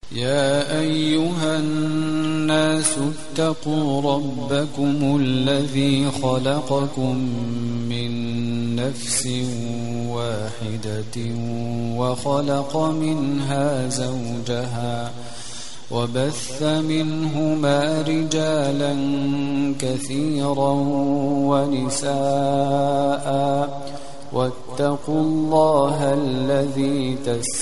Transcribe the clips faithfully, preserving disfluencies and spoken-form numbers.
يا أيها الناس اتقوا ربكم الذي خلقكم من نفس واحدة وخلق منها زوجها وبث منهما رجالا كثيرا ونساء واتقوا الله الذي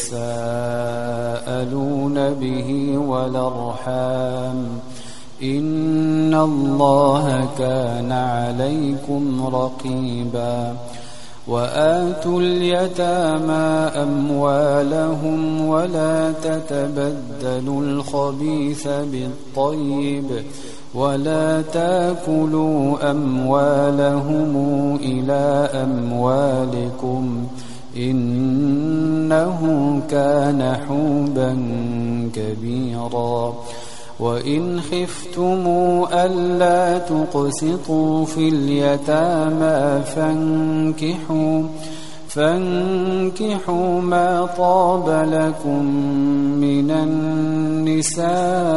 تساءلون به والأرحام إن الله كان عليكم رقيبا وآتوا اليتامى أموالهم ولا تتبدلوا الخبيث بالطيب ولا تاكلوا أموالهم إلى أموالكم إنه كان حوبا كبيرا وإن خفتموا ألا تقسطوا في اليتامى فانكحوا فانكحوا ما طاب لكم من النساء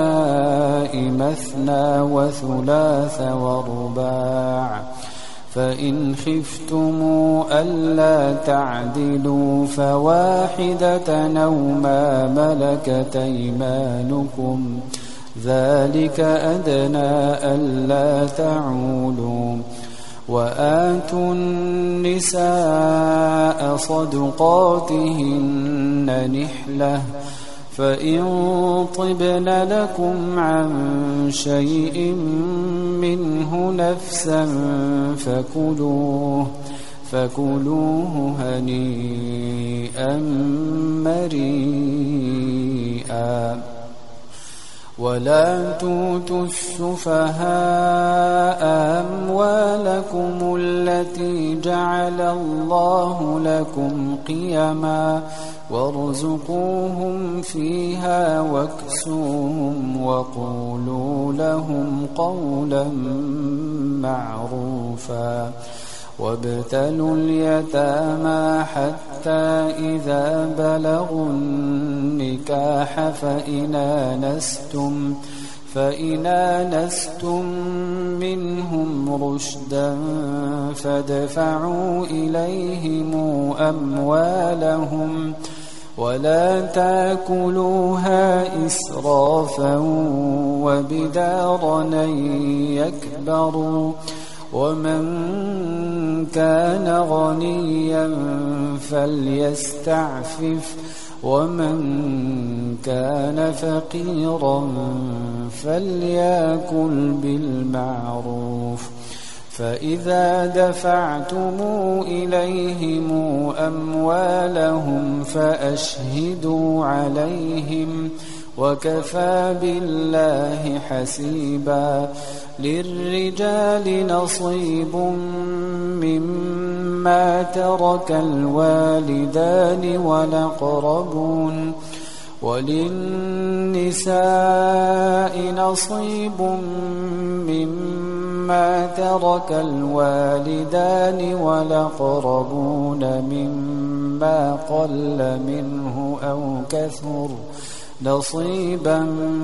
مثنى وثلاث ورباع فإن خفتموا ألا تعدلوا فواحدة أو ما ملكت أيمانكم ذلك أدنى ألا تعولوا وآتوا النساء صدقاتهن نحلة فإن طبن لكم عن شيء منه نفسا فكلوه فكلوه هنيئا مريئا ولا توتوا السفهاء أموالكم التي جعل الله لكم قيما وارزقوهم فيها واكسوهم وقولوا لهم قولا معروفا وابتلوا اليتامى حتى إذا بلغوا النكاح فإن آنستم فإن آنستم منهم رشدا فادفعوا إليهم أموالهم ولا تاكلوها إسرافا وبدارا أن يكبروا ومن كان غنيا فليستعفف ومن كان فقيرا فليأكل بالمعروف فإذا دفعتم إليهم أموالهم فأشهدوا عليهم وكفى بالله حسيبا للرجال نصيب مما ترك الوالدان والأقربون وللنساء نصيب مما ترك الوالدان والأقربون مما قل منه أو كثر نصيبا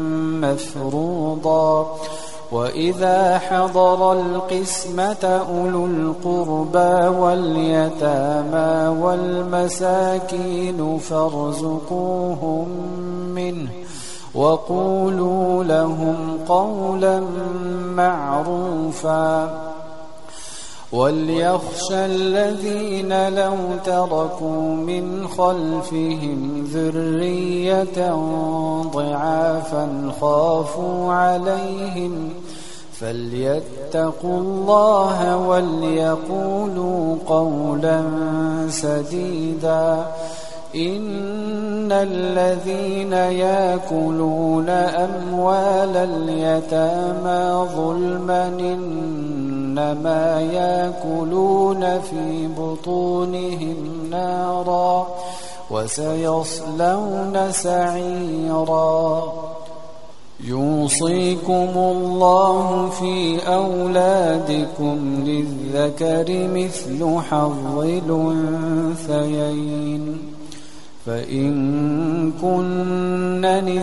مفروضا وإذا حضر القسمة أولو القربى واليتامى والمساكين فارزقوهم منه وقولوا لهم قولا معروفا وليخشى الذين لو تركوا من خلفهم ذرية ضعافا خافوا عليهم فليتقوا الله وليقولوا قولا سديدا إن الذين يأكلون أموال اليتامى ظلما إنما يأكلون في بطونهم نارا وسيصلون سعيرا يوصيكم الله في أولادكم للذكر مثل حظ الأنثيين فإن كن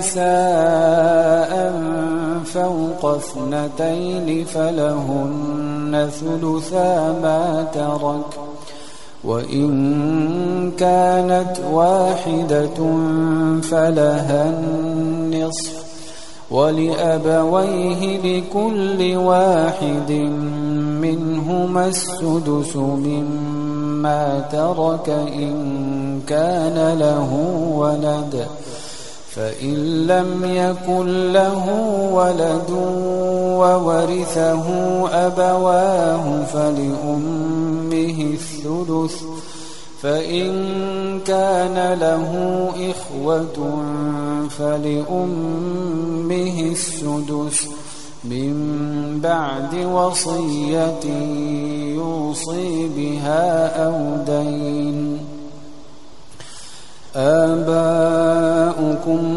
نساء فوق اثنتين فلهن ثلثا ما ترك، وإن كانت واحدة فلها النصف، ولأبويه لكل واحد منهما السدس مما ترك إن كان له ولد، فإن لم يكن له ولد وورثه أبواه فلأمه الثلث، فإن كان له إخوة فلأمه السدس من بعد وصية يوصي بها أو دين. آباؤكم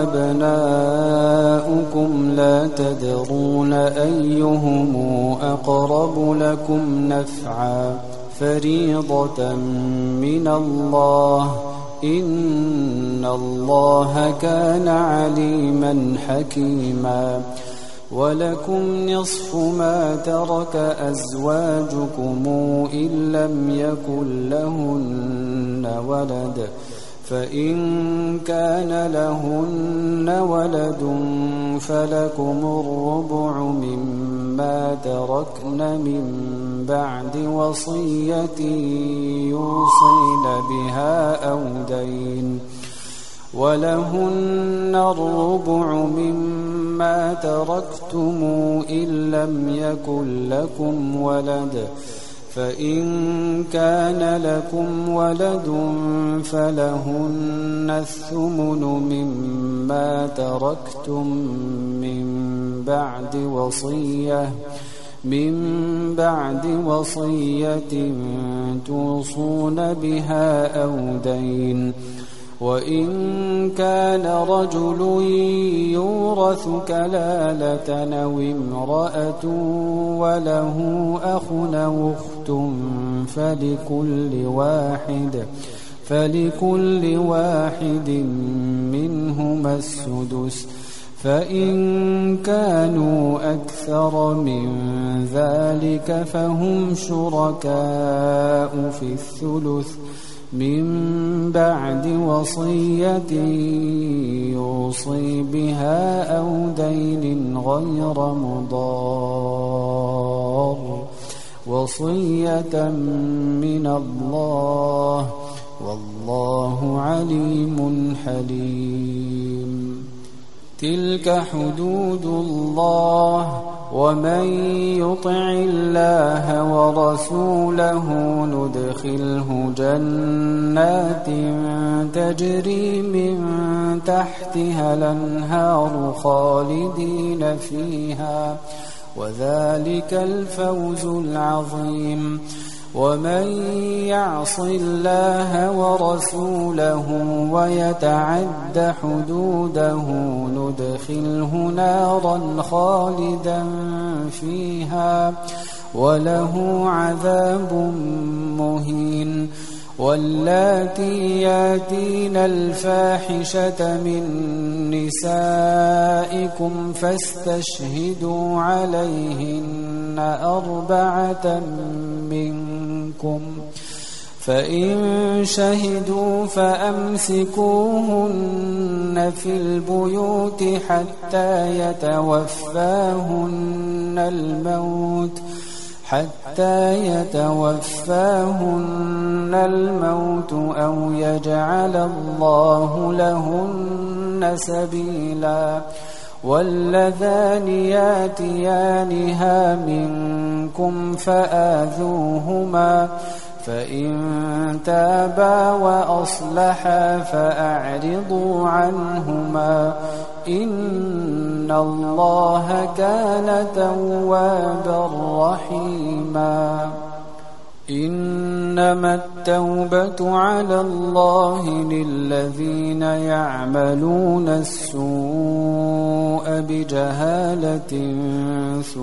وأبناؤكم لا تدرون أيهم أقرب لكم نفعا فريضة من الله، إن الله كان عليما حكيما. ولكم نصف ما ترك أزواجكم إن لم يكن لهن ولد، فإن كان لهن ولد فلكم الربع مما تركن من بعد وصية يوصين بها أو دين، ولهن الربع مما تركتم إن لم يكن لكم ولد، فإن كان لكم ولد فلهن الثمن مما تركتم من بعد وصية من بعد وصية توصون بها أو دين. وإن كان رجل يورث كلالة أو امرأة وله أخ أو أخت فلكل واحد فلكل واحد منهما السدس، فإن كانوا أكثر من ذلك فهم شركاء في الثلث من بعد وصية يوصي بها أو دين غير مضار، وصية من الله، والله عليم حليم. تلك حدود الله، ومن يطع الله ورسوله ندخله جنات تجري من تحتها الأنهار خالدين فيها، وذلك الفوز العظيم. ومن يعص الله ورسوله ويتعد حدوده ندخله نارا خالدا فيها وله عذاب مهين. واللاتي ياتين الفاحشة من نسائكم فاستشهدوا عليهن أربعة منكم، فإن شهدوا فأمسكوهن في البيوت حتى يتوفاهن الموت حتى يتوفاهن الموت أو يجعل الله لهن سبيلا. واللذان ياتيانها منكم فآذوهما، فإن تابا وأصلحا فأعرضوا عنهما، إن الله كان توابا رحيما. إنما التوبة على الله للذين يعملون السوء بجهالة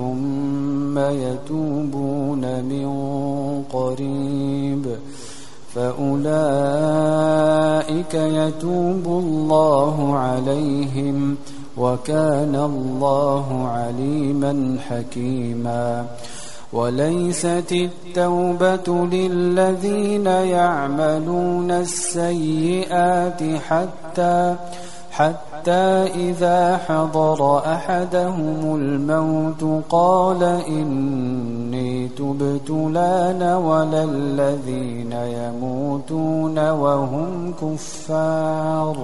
ثم يتوبون من قريب فأولئك يتوب الله عليهم وكان الله عليما حكيما. وليست التوبة للذين يعملون السيئات حتى حتى إذا حضر أحدهم الموت قال إني تبت الآن ولا الذين يموتون وهم كفار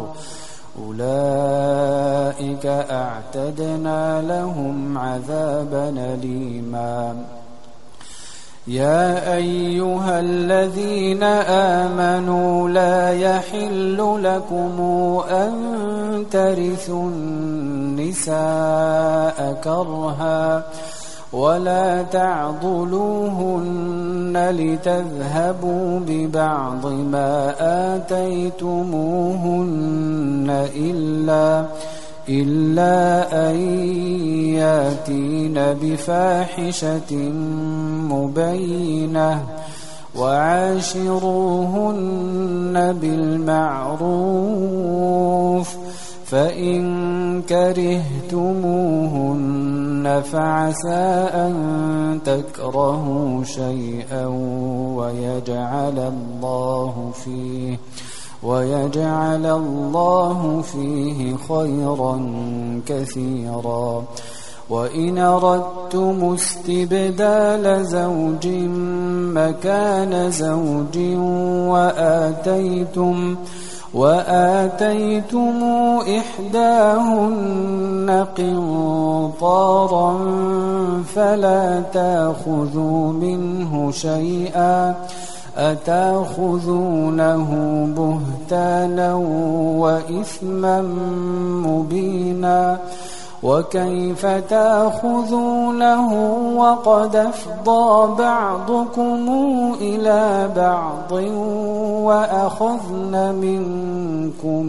أولئك أعتدنا لهم عذابا أليما. يا أيها الذين آمنوا لا يحل لكم أن ترثوا النساء كرها ولا تعضلوهن لتذهبوا ببعض ما آتيتموهن إلا إلا أن ياتين بفاحشة مبينة وعاشروهن بالمعروف فإن كرهتموهن فعسى أن تكرهوا شيئا ويجعل الله فيه ويجعل الله فيه خيرا كثيرا. وإن أردتم استبدال زوج مكان زوج وآتيتم وآتيتم إحداهن قنطارا فلا تأخذوا منه شيئا أتأخذونه بهتانا وإثما مبينا. وكيف تأخذونه وقد أفضى بعضكم إلى بعض وأخذن منكم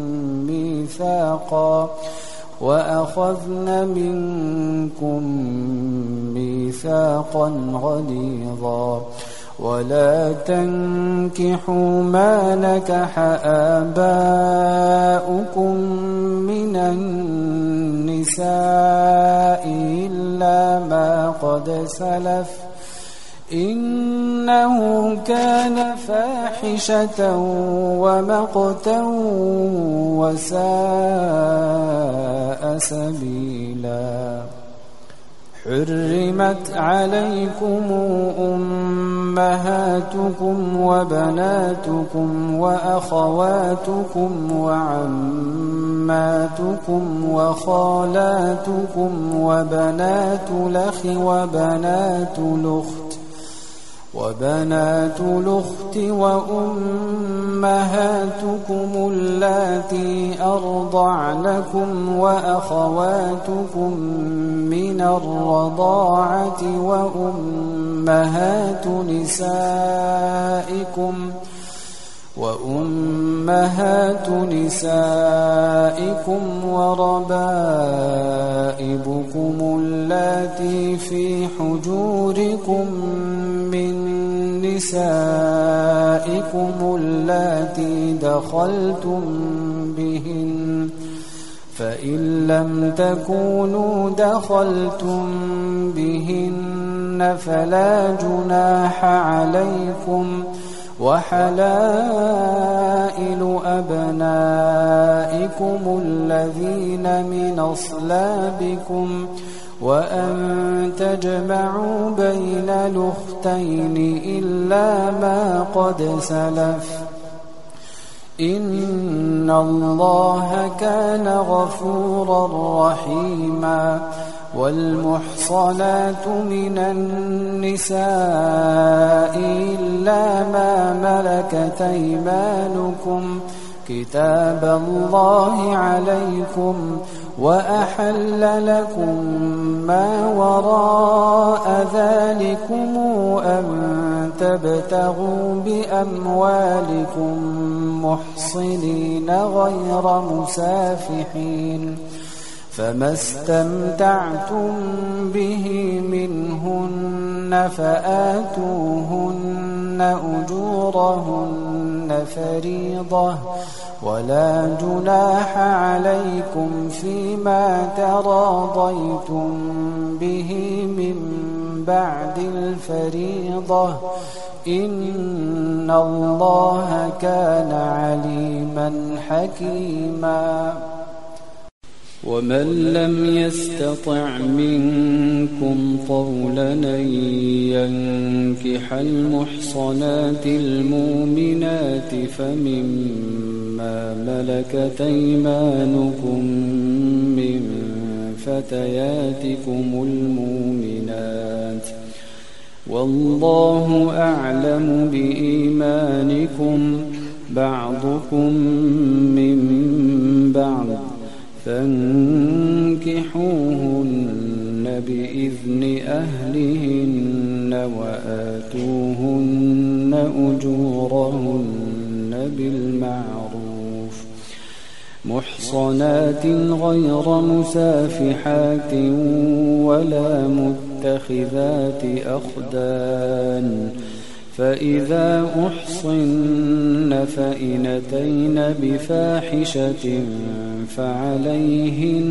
ميثاقا وأخذن منكم ميثاقا غليظا. ولا تنكحوا ما نكح آباؤكم من النساء إلا ما قد سلف إنه كان فاحشة ومقتا وساء سبيلا. حرمت عليكم أمهاتكم وبناتكم وأخواتكم وعماتكم وخالاتكم وبنات الأخ وبنات الأخت وبنات الأخت وأمهاتكم اللاتي أرضعنكم وأخواتكم من الرضاعة وأمهات نسائكم وأمهات نسائكم وربائبكم اللاتي في حجوركم من نسائكم اللاتي دخلتم بهن فإن لم تكونوا دخلتم بهن فلا جناح عليكم وحلائل أبنائكم الذين من أصلابكم وأن تجمعوا بين الأختين إلا ما قد سلف إن الله كان غفورا رحيما. والمحصنات من النساء إلا ما ملكت أيمانكم كتاب الله عليكم وأحل لكم ما وراء ذلكم أن تبتغوا بأموالكم محصنين غير مسافحين فما استمتعتم به منهن فآتوهن أجورهن فريضة ولا جناح عليكم فيما تراضيتم به من بعد الفريضة إن الله كان عليما حكيما. ومن لم يستطع منكم طولا أن ينكح المحصنات المؤمنات فمما ملكت أيمانكم من فتياتكم المؤمنات والله أعلم بإيمانكم بعضكم من بعض فانكحوهن بإذن أهلهن وآتوهن أجورهن بالمعروف محصنات غير مسافحات ولا متخذات أخدان فإذا أحصن فإن أتين بفاحشة فعليهن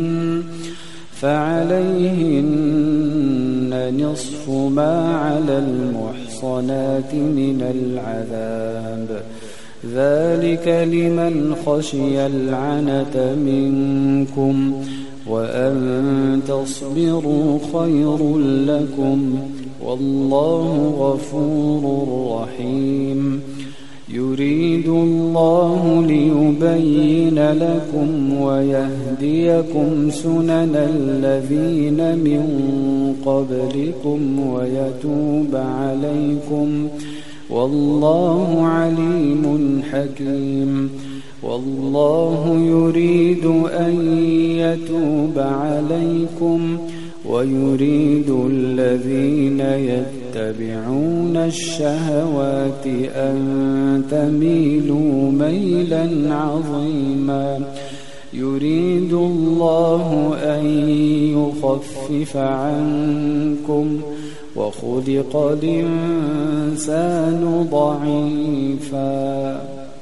فعليهن نصف ما على المحصنات من العذاب ذلك لمن خشي العنة منكم وأن تصبروا خير لكم والله غفور رحيم. يريد الله ليبين لكم ويهديكم سنن الذين من قبلكم ويتوب عليكم والله عليم حكيم. والله يريد أن يتوب عليكم ويريد الذين يتبعون الشهوات أن تميلوا ميلا عظيما. يريد الله أن يخفف عنكم وخلق الإنسان ضعيفا.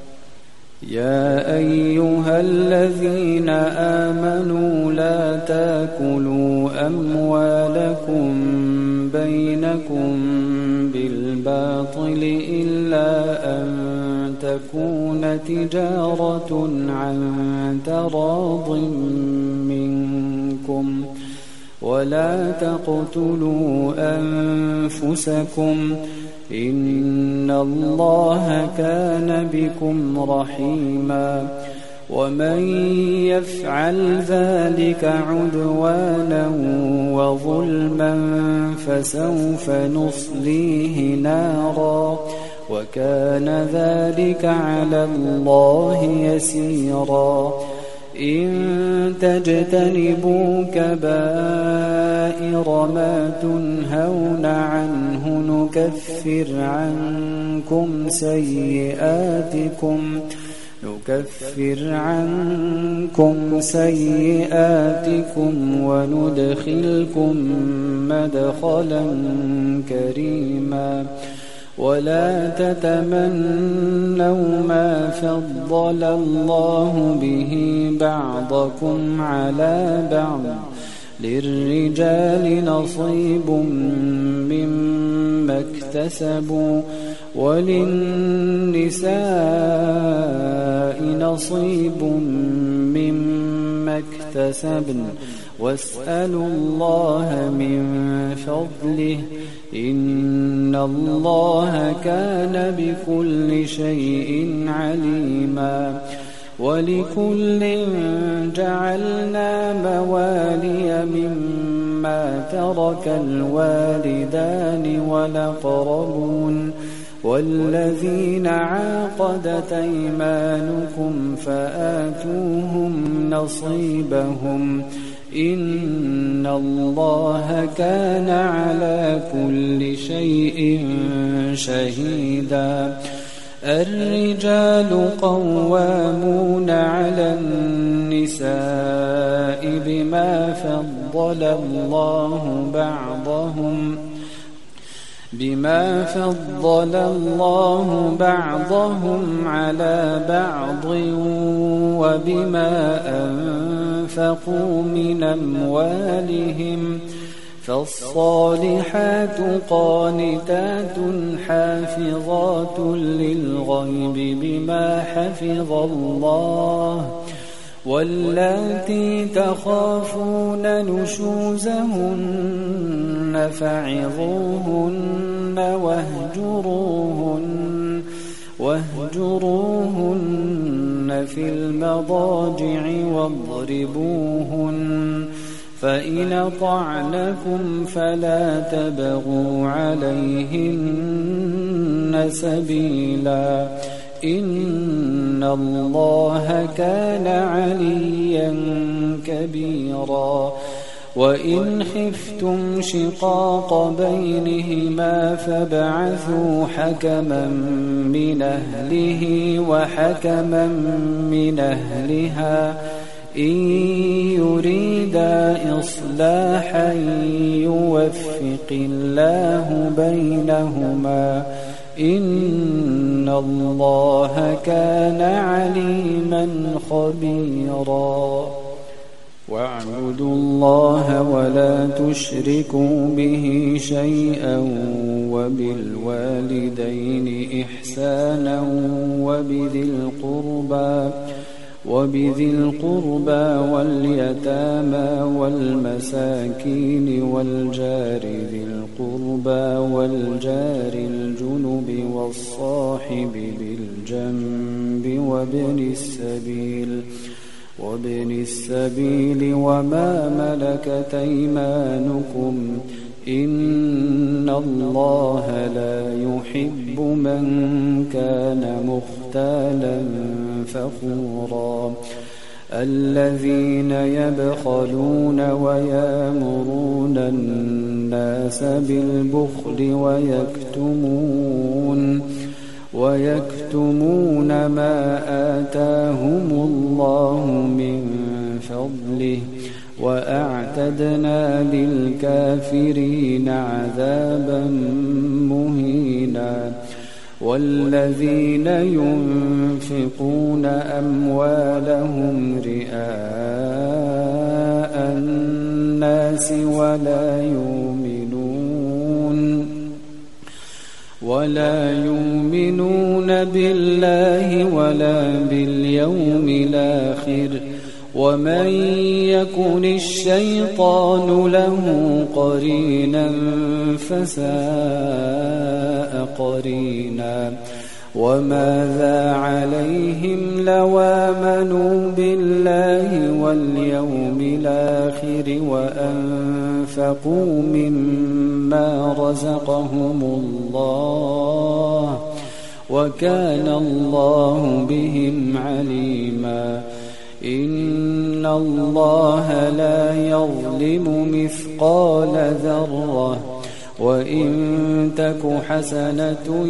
يا أيها الذين آمنوا لا تاكلوا أموالكم بينكم بالباطل إلا أن تكون تجارة عن تراض منكم ولا تقتلوا أنفسكم إن الله كان بكم رحيما. ومن يفعل ذلك عدوانا وظلما فسوف نصليه نارا وكان ذلك على الله يسيرا. إن تجتنبوا كبائر ما تنهون عنه نكفر عنكم سيئاتكم نكفر عنكم سيئاتكم وندخلكم مدخلا كريما. ولا تتمنوا ما فضل الله به بعضكم على بعض للرجال نصيب مما اكتسبوا وللنساء نصيب مما اكتسبن واسألوا الله من فضله إن الله كان بكل شيء عليما. ولكل جعلنا موالي مما ترك الوالدان والأقربون والذين عاقدت أيمانكم فآتوهم نصيبهم إن الله كان على كل شيء شهيدا. الرجال قوامون على النساء بما فضل الله بعضهم بما فضل الله بعضهم على بعض وبما أنفقوا من أموالهم فالصالحات قانتات حافظات للغيب بما حفظ الله واللاتي تخافون نشوزهن فعظوهن واهجروهن واهجروهن في المضاجع واضربوهن فإن أطعنكم فلا تبغوا عليهن سبيلا إن الله كان عليا كبيرا وإن خفتم شقاق بينهما فابعثوا حكما من أهله وحكما من أهلها إن يريدا إصلاحا يوفق الله بينهما إن الله كان عليما خبيرا واعبدوا الله ولا تشركوا به شيئا وبالوالدين إحسانا وبذي القربى وبذي القربى واليتامى والمساكين والجار ذي القربى والجار الجنب والصاحب بالجنب وابن السبيل وابن السبيل وما ملكت أيمانكم إن الله لا يحب من كان مختالا فخورا الذين يبخلون ويأمرون الناس بالبخل ويكتمون ويكتمون ما آتاهم الله من فضله وأعتدنا للكافرين عذابا مهينا والذين ينفقون أموالهم رئاء الناس ولا يؤمنون ولا يؤمنون بالله ولا باليوم الآخر ومن يكن الشيطان له قرينا فساء قرينا وماذا عليهم لو آمنوا بالله واليوم الآخر وأنفقوا مما رزقهم الله وكان الله بهم عليما إن الله لا يظلم مثقال ذرة وإن تك حسنة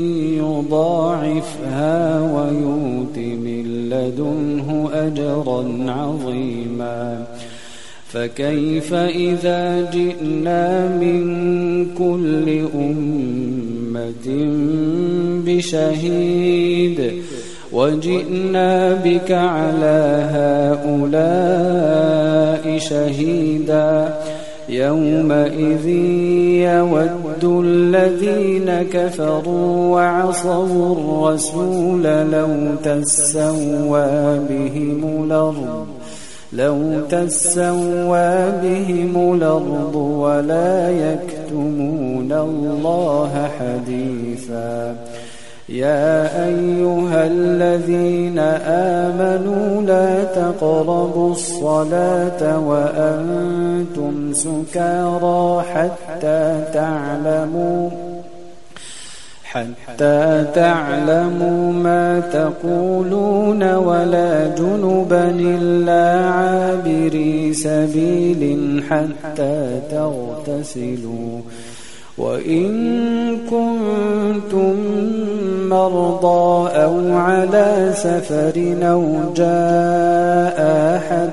يضاعفها ويؤت من لدنه أجرا عظيما فكيف إذا جئنا من كل أمة بشهيد وجئنا بك على هؤلاء شهيدا يومئذ يود الذين كفروا وعصوا الرسول لو تسوى بهم الأرض لو تسوى بهم الأرض ولا يكتمون الله حديثا يا أيها الذين آمنوا لا تقربوا الصلاة وأنتم سكارى حتى تعلموا حتى تعلموا ما تقولون ولا جنبا إلا عابري سبيل حتى تغتسلوا وإن كنتم مرضى أو على سفر أو جاء أحد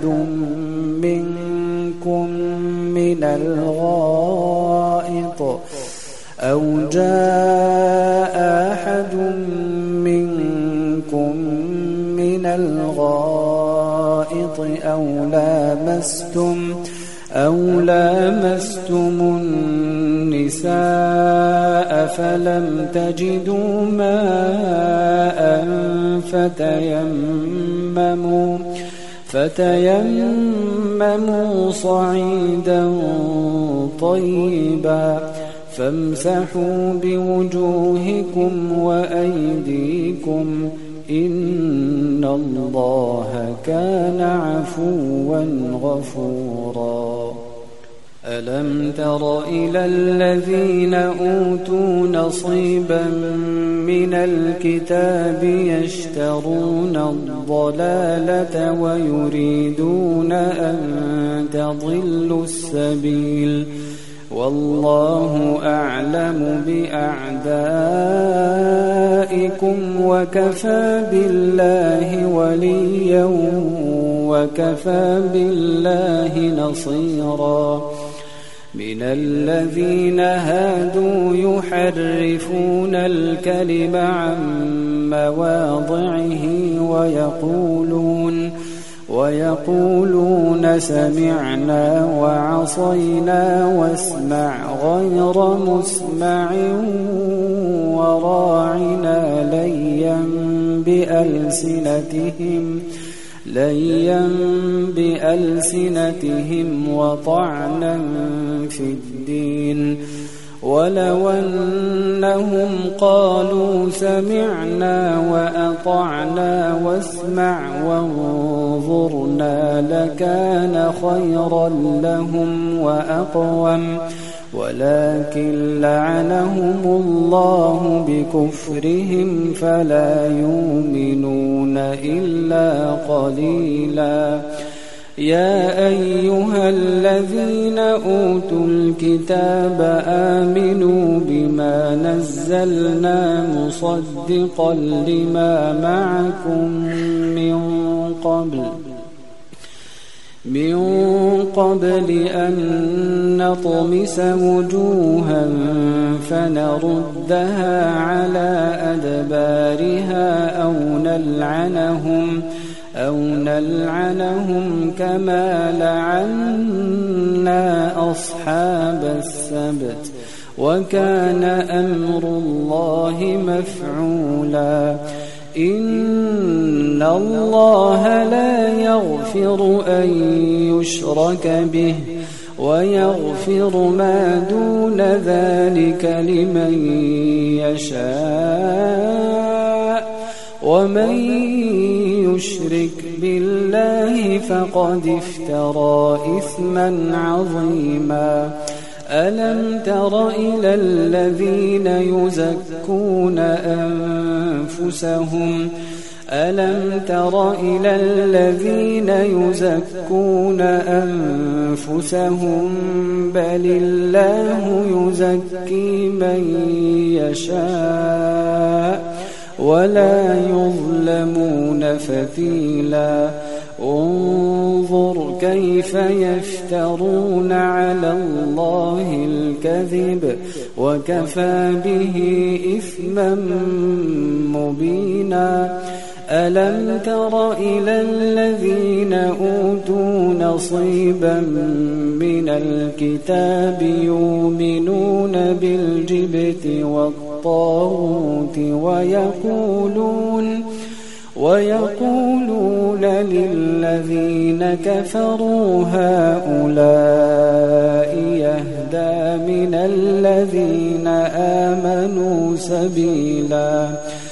منكم من الغائط أو جاء أحد منكم من الغائط أو لامستم أو لامستم النساء فلم تجدوا ماء فتيمموا فتيمموا صعيدا طيبا فامسحوا بوجوهكم وأيديكم إن الله كان عفوا غفورا. ألم تر إلى الذين أوتوا نصيبا من الكتاب يشترون الضلالة ويريدون أن تضلوا السبيل والله أعلم بأعدائكم وكفى بالله وليا وكفى بالله نصيرا. من الذين هادوا يحرفون الكلم عن مواضعه ويقولون ويقولون سمعنا وعصينا واسمع غير مسمع وراعنا ليا بألسنتهم ليا بألسنتهم وطعنا في الدين ولو أنهم قالوا سمعنا وأطعنا واسمع وانظرنا لكان خيرا لهم وأقوم ولكن لعنهم الله بكفرهم فلا يؤمنون إلا قليلا. يا أيها الذين أوتوا الكتاب آمنوا بما نزلنا مصدقا لما معكم من قبل من قبل أن نطمس وجوها فنردها على أدبارها أو نلعنهم أو نلعنهم كما لعنا أصحاب السبت وكان أمر الله مفعولا. إن الله لا يغفر أن يشرك به ويغفر ما دون ذلك لمن يشاء ومن يشرك بالله فقد افترى إثما عظيما. ألم تر إلى الذين يزكون أنفسهم ألم تر إلى الذين يزكون أنفسهم بل الله يزكي من يشاء ولا يظلمون فتيلا. انظر كيف يفترون على الله الكذب وكفى به إثما مبينا. ألم تر إلى الذين أوتوا نصيبا من الكتاب يؤمنون بالجبت والطاغوت ويقولون ويقولون للذين كفروا هؤلاء يهدى من الذين آمنوا سبيلا.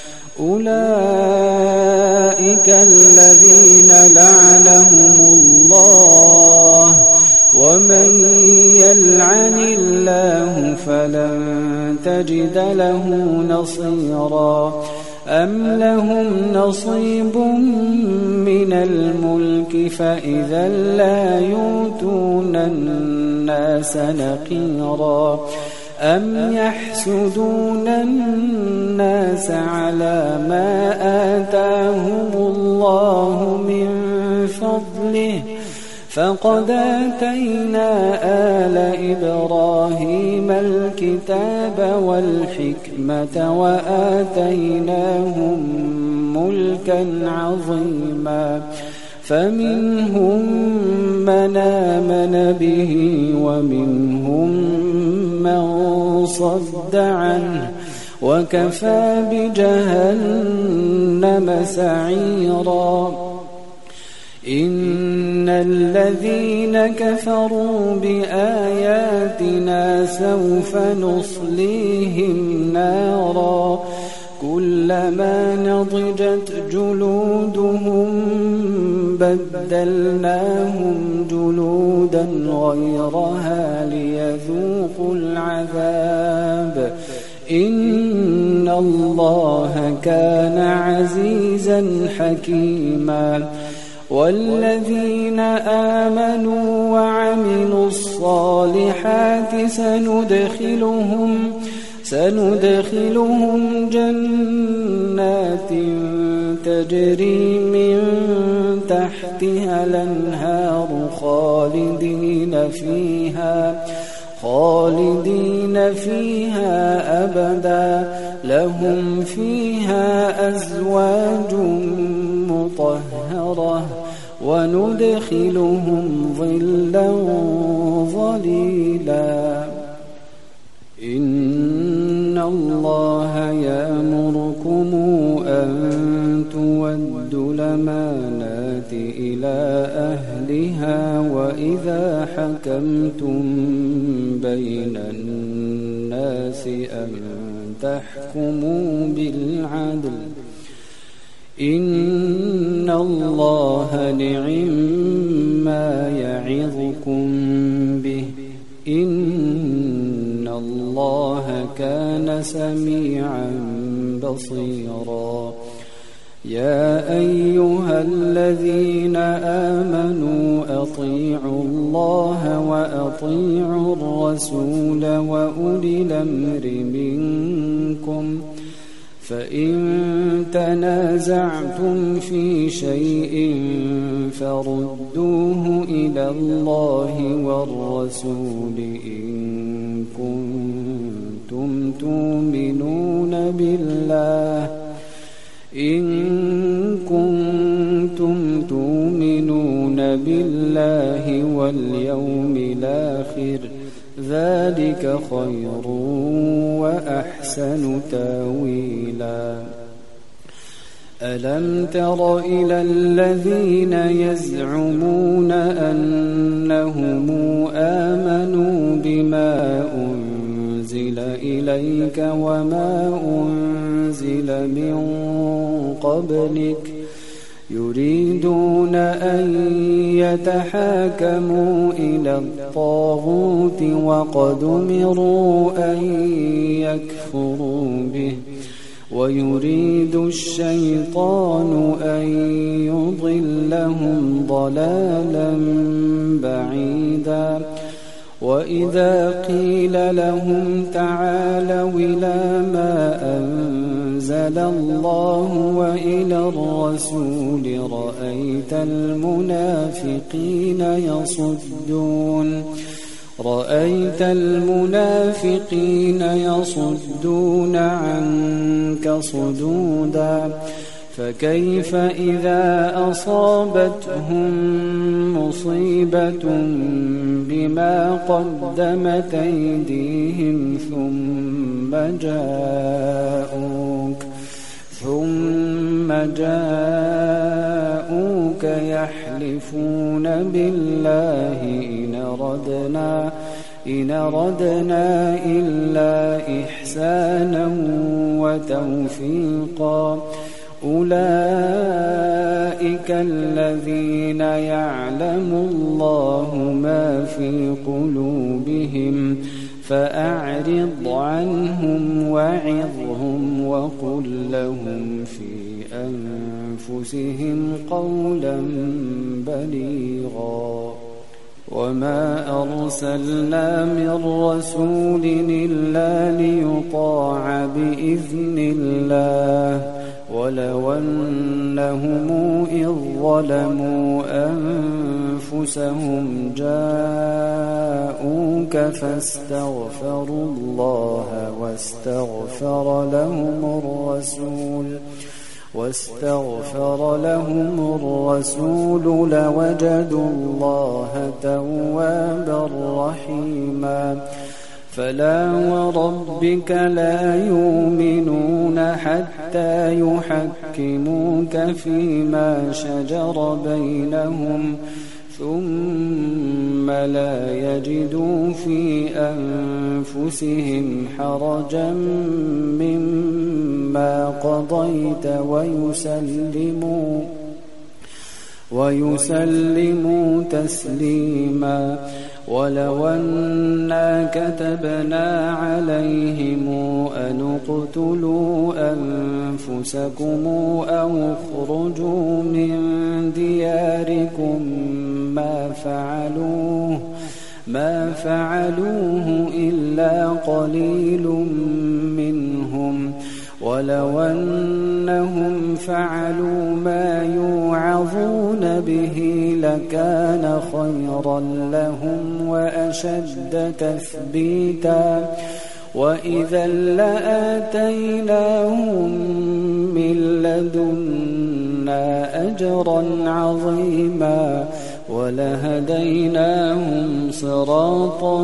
أولئك الذين لعنهم الله ومن يلعن الله فلن تجد له نصيرا. أم لهم نصيب من الملك فإذا لا يؤتون الناس نقيرا. أم يحسدون الناس على ما آتاهم الله من فضله فقد آتينا آل إبراهيم الكتاب والحكمة وآتيناهم ملكا عظيما فمنهم من آمن به ومنهم من صد عنه وكفى بجهنم سعيرا إن الذين كفروا بآياتنا سوف نصليهم نارا كلما نضجت جلودهم بدلناهم جلودا غيرها ليذوقوا العذاب إن الله كان عزيزا حكيما والذين آمنوا وعملوا الصالحات سندخلهم سندخلهم جنات تجري من تحتها الأنهار خالدين فيها خالدين فيها أبدا لهم فيها أزواج مطهرة وندخلهم ظلا ظليلا إن الله يأمركم أن تودوا الأمانات إلى أهلها وإذا حكمتم بين الناس أن تحكموا بالعدل إن الله نعما يعظكم به إن الله كان سميعا بصيرا يا أيها الذين آمنوا أطيعوا الله وأطيعوا الرسول وأولي الأمر منكم فإن تنازعتم في شيء فردوه إلى الله والرسول إن كنتم تؤمنون بالله إن كنتم تؤمنون بالله واليوم الآخر ذلك خير وأحسن تاويلا ألم تر إلى الذين يزعمون أنهم آمنوا بما أنزل إليك وما أنزل من قبلك يريدون أن يتحاكموا إلى الطاغوت وقد أمروا أن يكفروا به ويريد الشيطان أن يضلهم ضلالا بعيدا وإذا قيل لهم تعالوا إلى ما أنزل الله وإلى الرسول رأيت المنافقين يصدون رأيت المنافقين يصدون عنك صدودا فكيف إذا أصابتهم مصيبة بما قدمت أيديهم ثم جاءوك ثم جاءوك يحلفون بالله إن ردنا إن ردنا إلا إحسانا وتوفيقا أولئك الذين يعلم الله ما في قلوبهم فأعرض عنهم وعظهم وقل لهم في أنفسهم قولا بليغا وما أرسلنا من رسول إلا ليطاع بإذن الله ولو أنهم إذ ظلموا أنفسهم جاءوك فاستغفروا الله واستغفر لهم الرسول واستغفر لهم الرسول لوجدوا الله توابا رحيما فلا وربك لا يؤمنون حتى يحكموك فيما شجر بينهم ثم لا يجدوا في أنفسهم حرجا مما قضيت ويسلموا ويسلموا تسليما ولو أنا كتبنا عليهم أن اقتلوا أنفسكم أو اخرجوا من دياركم ما فعلوه ما فعلوه إلا قليل منهم ولو أنهم فعلوا ما يوعظون به لكان خيرا لهم وأشد تثبيتا وإذا لآتيناهم من لدنا أجرا عظيما ولهديناهم صراطا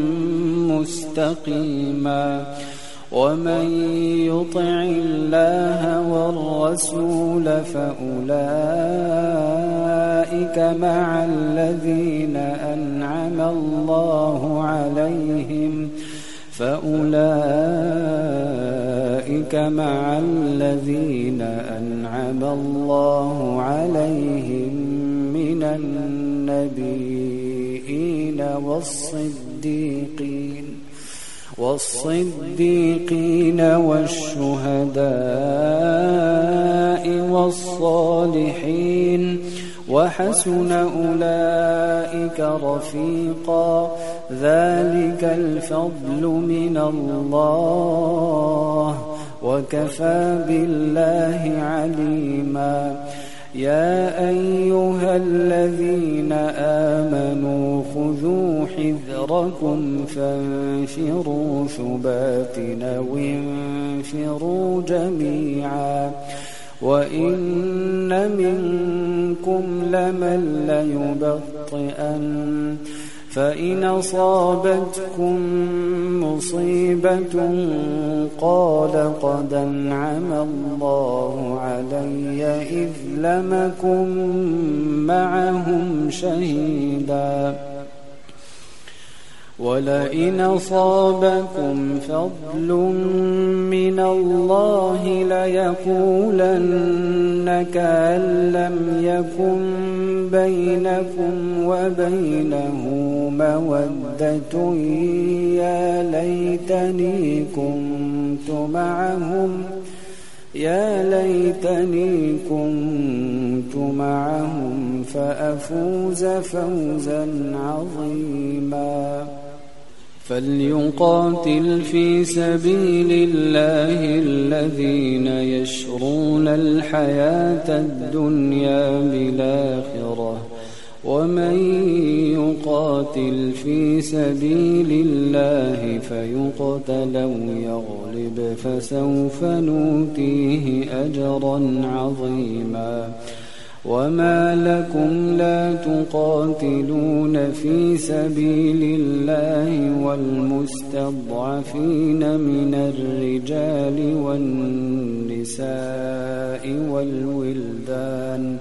مستقيما ومن يطع الله والرسول فأولئك مع الذين أنعم الله عليهم فأولئك مع الذين أنعم الله عليهم من النبيين والصديقين والصديقين والشهداء والصالحين وحسن أولئك رفيقا ذلك الفضل من الله وكفى بالله عليما يا أيها الذين آمنوا خذوا حذركم فانفروا ثبات أو انفروا جميعا وإن منكم لمن ليبطئن فإن أصابتكم مصيبة قال قد أنعم الله علي إذ لم أكن معهم شهيدا ولئن أصابكم فضل من الله ليقولن كأن لم يكن بينكم وبينه مودة يا ليتني كنت معهم يا ليتني كنت معهم فأفوز فوزا عظيما فليقاتل في سبيل الله الذين يشرون الحياة الدنيا بالآخرة ومن يقاتل في سبيل الله فيقتل أو يغلب فسوف نؤتيه أجرا عظيما وما لكم لا تقاتلون في سبيل الله والمستضعفين من الرجال والنساء والولدان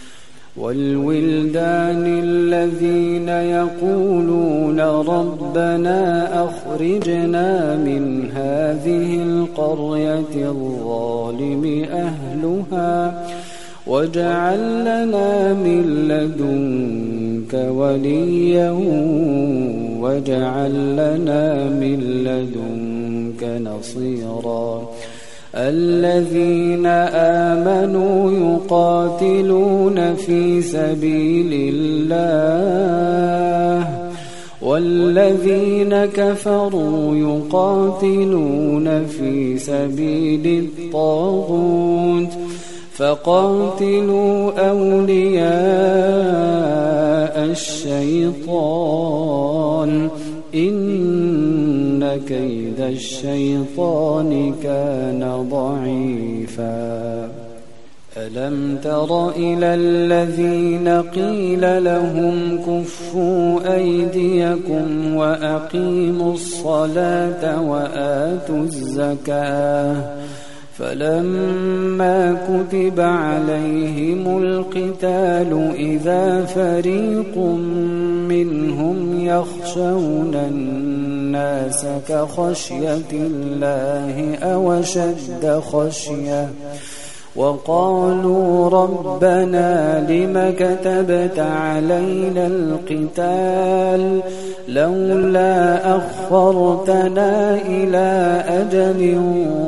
والولدان الذين يقولون ربنا أخرجنا من هذه القرية الظالم أهلها واجعل لنا من لدنك وليا واجعل لنا من لدنك نصيرا الذين آمنوا يقاتلون في سبيل الله والذين كفروا يقاتلون في سبيل الطاغوت فقاتلوا أولياء الشيطان إن كيد الشيطان كان ضعيفا ألم تر إلى الذين قيل لهم كفوا أيديكم وأقيموا الصلاة وآتوا الزكاة فلما كتب عليهم القتال إذا فريق منهم يخشون الناس كخشية الله أو أشد خشية وقالوا ربنا لم كتبت علينا القتال لولا أخرتنا إلى أجل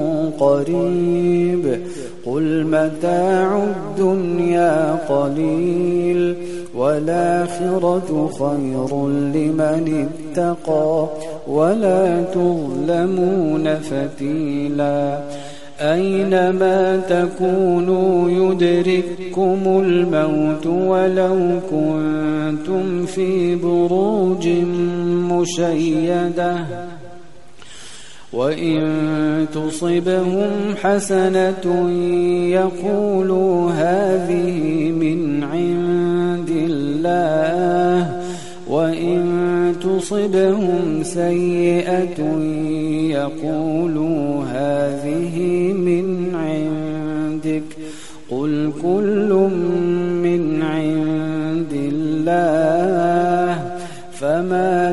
قريب قل متاع الدنيا قليل والآخرة خير لمن اتقى ولا تظلمون فتيلا أينما تكونوا يدرككم الموت ولو كنتم في بروج مشيدة وإن تصبهم حسنة يقولوا هذه من عند الله وإن تصبهم سيئة يقولوا هذه من عندك قل كل من عند الله فما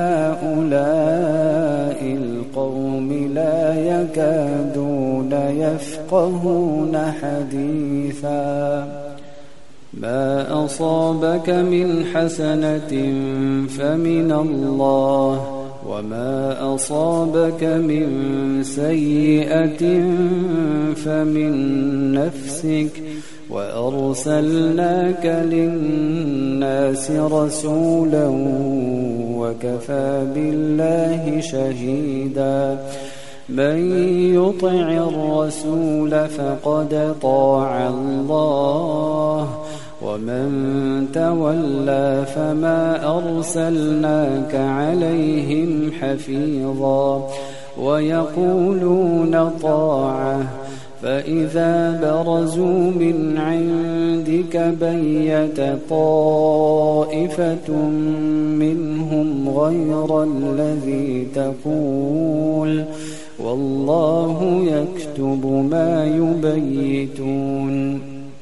لهؤلاء القوم لا يكادون يفقهون حديثا ما أصابك من حسنة فمن الله وما أصابك من سيئة فمن نفسك وأرسلناك للناس رسولا وكفى بالله شهيدا من يطع الرسول فقد طاع الله ومن تولى فما أرسلناك عليهم حفيظا ويقولون طاعة فإذا برزوا من عندك بيت طائفة منهم غير الذي تقول والله يكتب ما يبيتون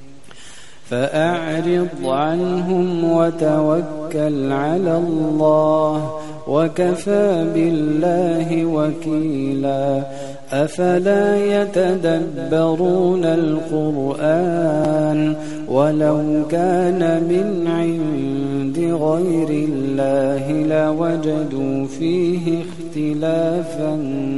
فأعرض عنهم وتوكل على الله وكفى بالله وكيلا أفلا يتدبرون القرآن ولو كان من عند غير الله لوجدوا فيه اختلافا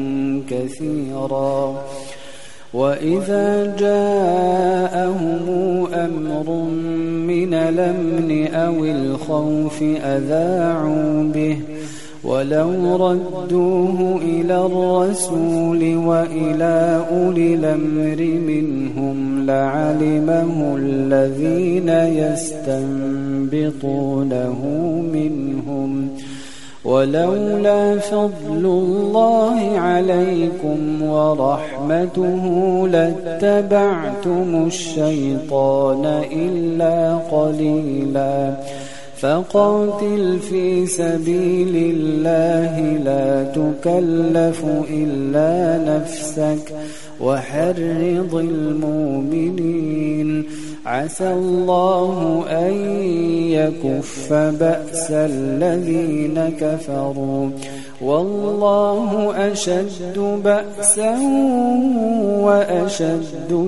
كثيرا وإذا جاءهم أمر من الأمن أو الخوف أذاعوا به ولو ردوه إلى الرسول وإلى أولي الأمر منهم لعلمه الذين يستنبطونه منهم ولولا فضل الله عليكم ورحمته لاتبعتم الشيطان إلا قليلا فقاتل في سبيل الله لا تكلف إلا نفسك وحرض المؤمنين عسى الله أن يكف بأس الذين كفروا والله أشد بأسا وأشد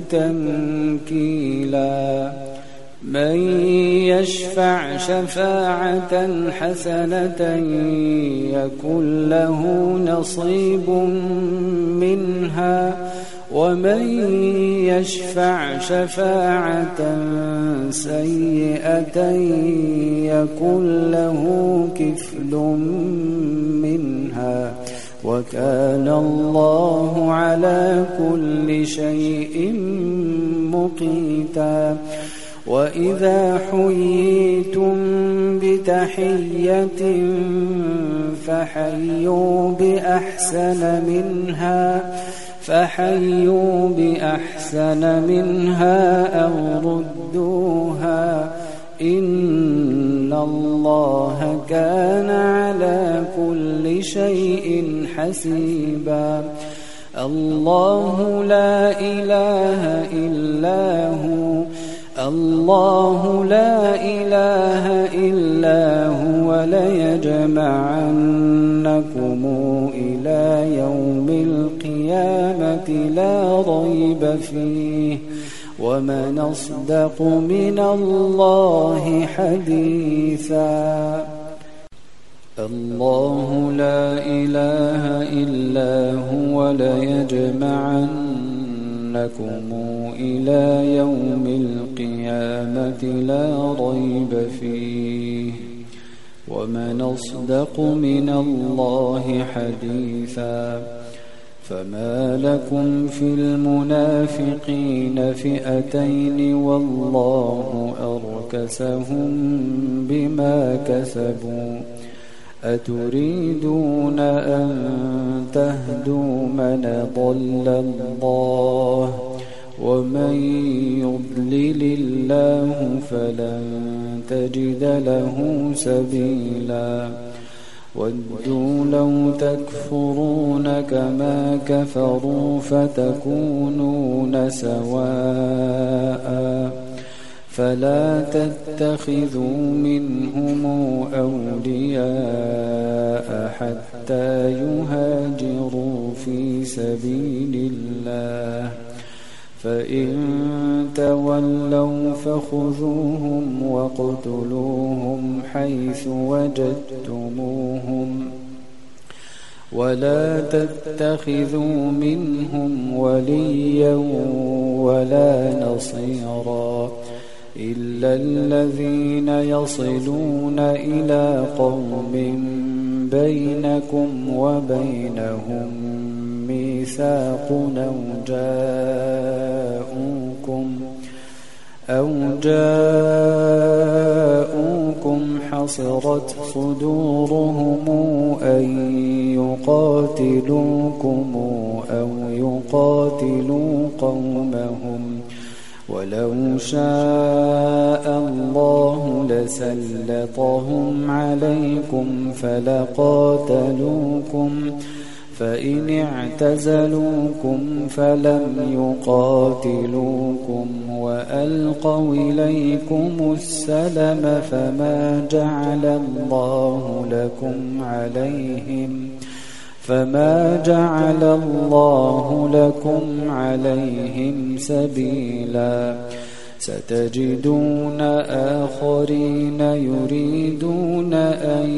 تنكيلا من يشفع شفاعة حسنة يكن له نصيب منها ومن يشفع شفاعة سيئة يكن له كفل منها وكان الله على كل شيء مقيتا وإذا حييتم بتحية فحيوا بأحسن منها فحيوا بأحسن منها أو ردوها إن الله كان على كل شيء حسيبا. الله لا إله إلا هو الله لا إله إلا هو ليجمعنكم إلى يوم القيامة لا ريب فيه ومن أصدق من الله حديثا. الله لا إله إلا هو ليجمعنكم إلى يوم القيامة لا ريب فيه ومن أصدق من الله حديثا. فما لكم في المنافقين فئتين والله أركسهم بما كسبوا أتريدون أن تهدوا من ضل الله ومن يضلل الله فلن تجد له سبيلا. ودوا لو تكفرون كما كفروا فتكونون سواء فلا تتخذوا منهم أولياء حتى يهاجروا في سبيل الله فإن تولوا فخذوهم واقتلوهم حيث وجدتموهم ولا تتخذوا منهم وليا ولا نصيرا إلا الذين يصلون إلى قوم بينكم وبينهم ميثاق أو جاءوكم أو جاءوكم حصرت صدورهم أن يقاتلوكم أو يقاتلوا قومهم ولو شاء الله لسلطهم عليكم فلقاتلوكم فإن اعتزلوكم فلم يقاتلوكم وألقوا إليكم السلم فما جعل الله لكم عليهم فما جعل الله لكم عليهم سبيلا. ستجدون آخرين يريدون أن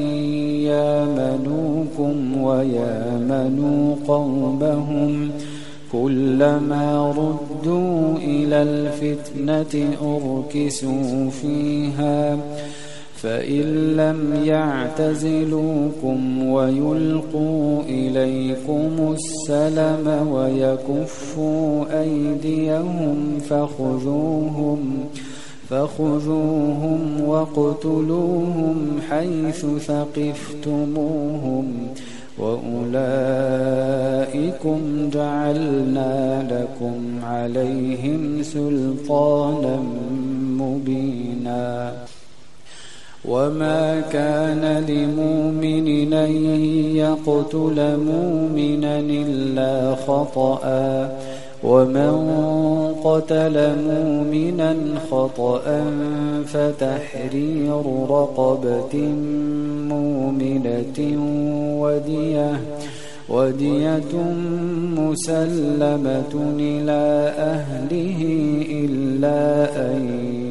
يامنوكم ويامنوا قومهم كلما ردوا إلى الفتنة أركسوا فيها فإن لم يعتزلوكم ويلقوا إليكم السلم ويكفوا أيديهم فخذوهم فخذوهم واقتلوهم حيث ثقفتموهم وأولئكم جعلنا لكم عليهم سلطانا مبينا. وما كان لمؤمن أن يقتل مؤمنا إلا خطأ ومن قتل مؤمنا خطأ فتحرير رقبة مؤمنة ودية ودية مسلمة إلى أهله إلا أن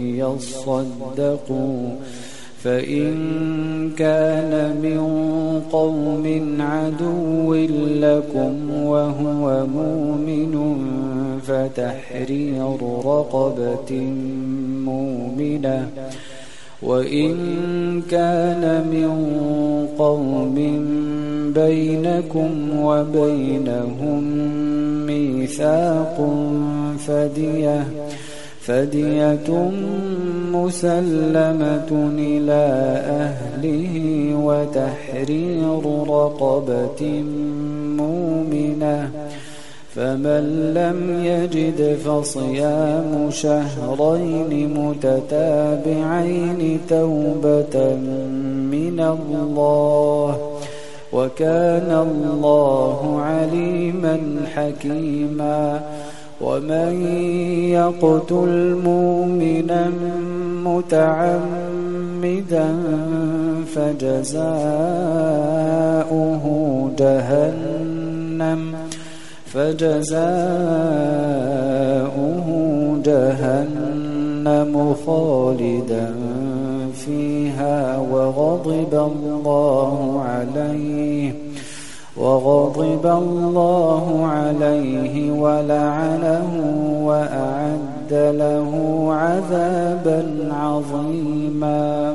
يصدقوا فإن كان من قوم عدو لكم وهو مؤمن فتحرير رقبة مؤمنة وإن كان من قوم بينكم وبينهم ميثاق فدية فدية مسلمة إلى أهله وتحرير رقبة مؤمنة فمن لم يجد فصيام شهرين متتابعين توبة من الله وكان الله عليما حكيما ومن يقتل مؤمنا متعمدا فجزاؤه جهنم فجزاؤه جهنم خالدا فيها وغضب الله عليه وغضب الله عليه ولعنه وأعد له عذابا عظيما.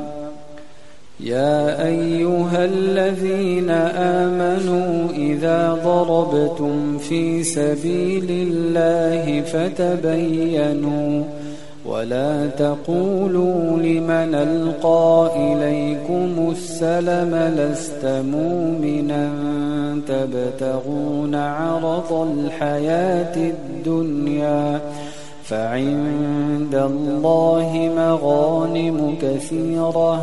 يا أيها الذين آمنوا إذا ضربتم في سبيل الله فتبينوا ولا تقولوا لمن ألقى إليكم السلم لست مؤمنا تبتغون عرض الحياة الدنيا فعند الله مغانم كثيرة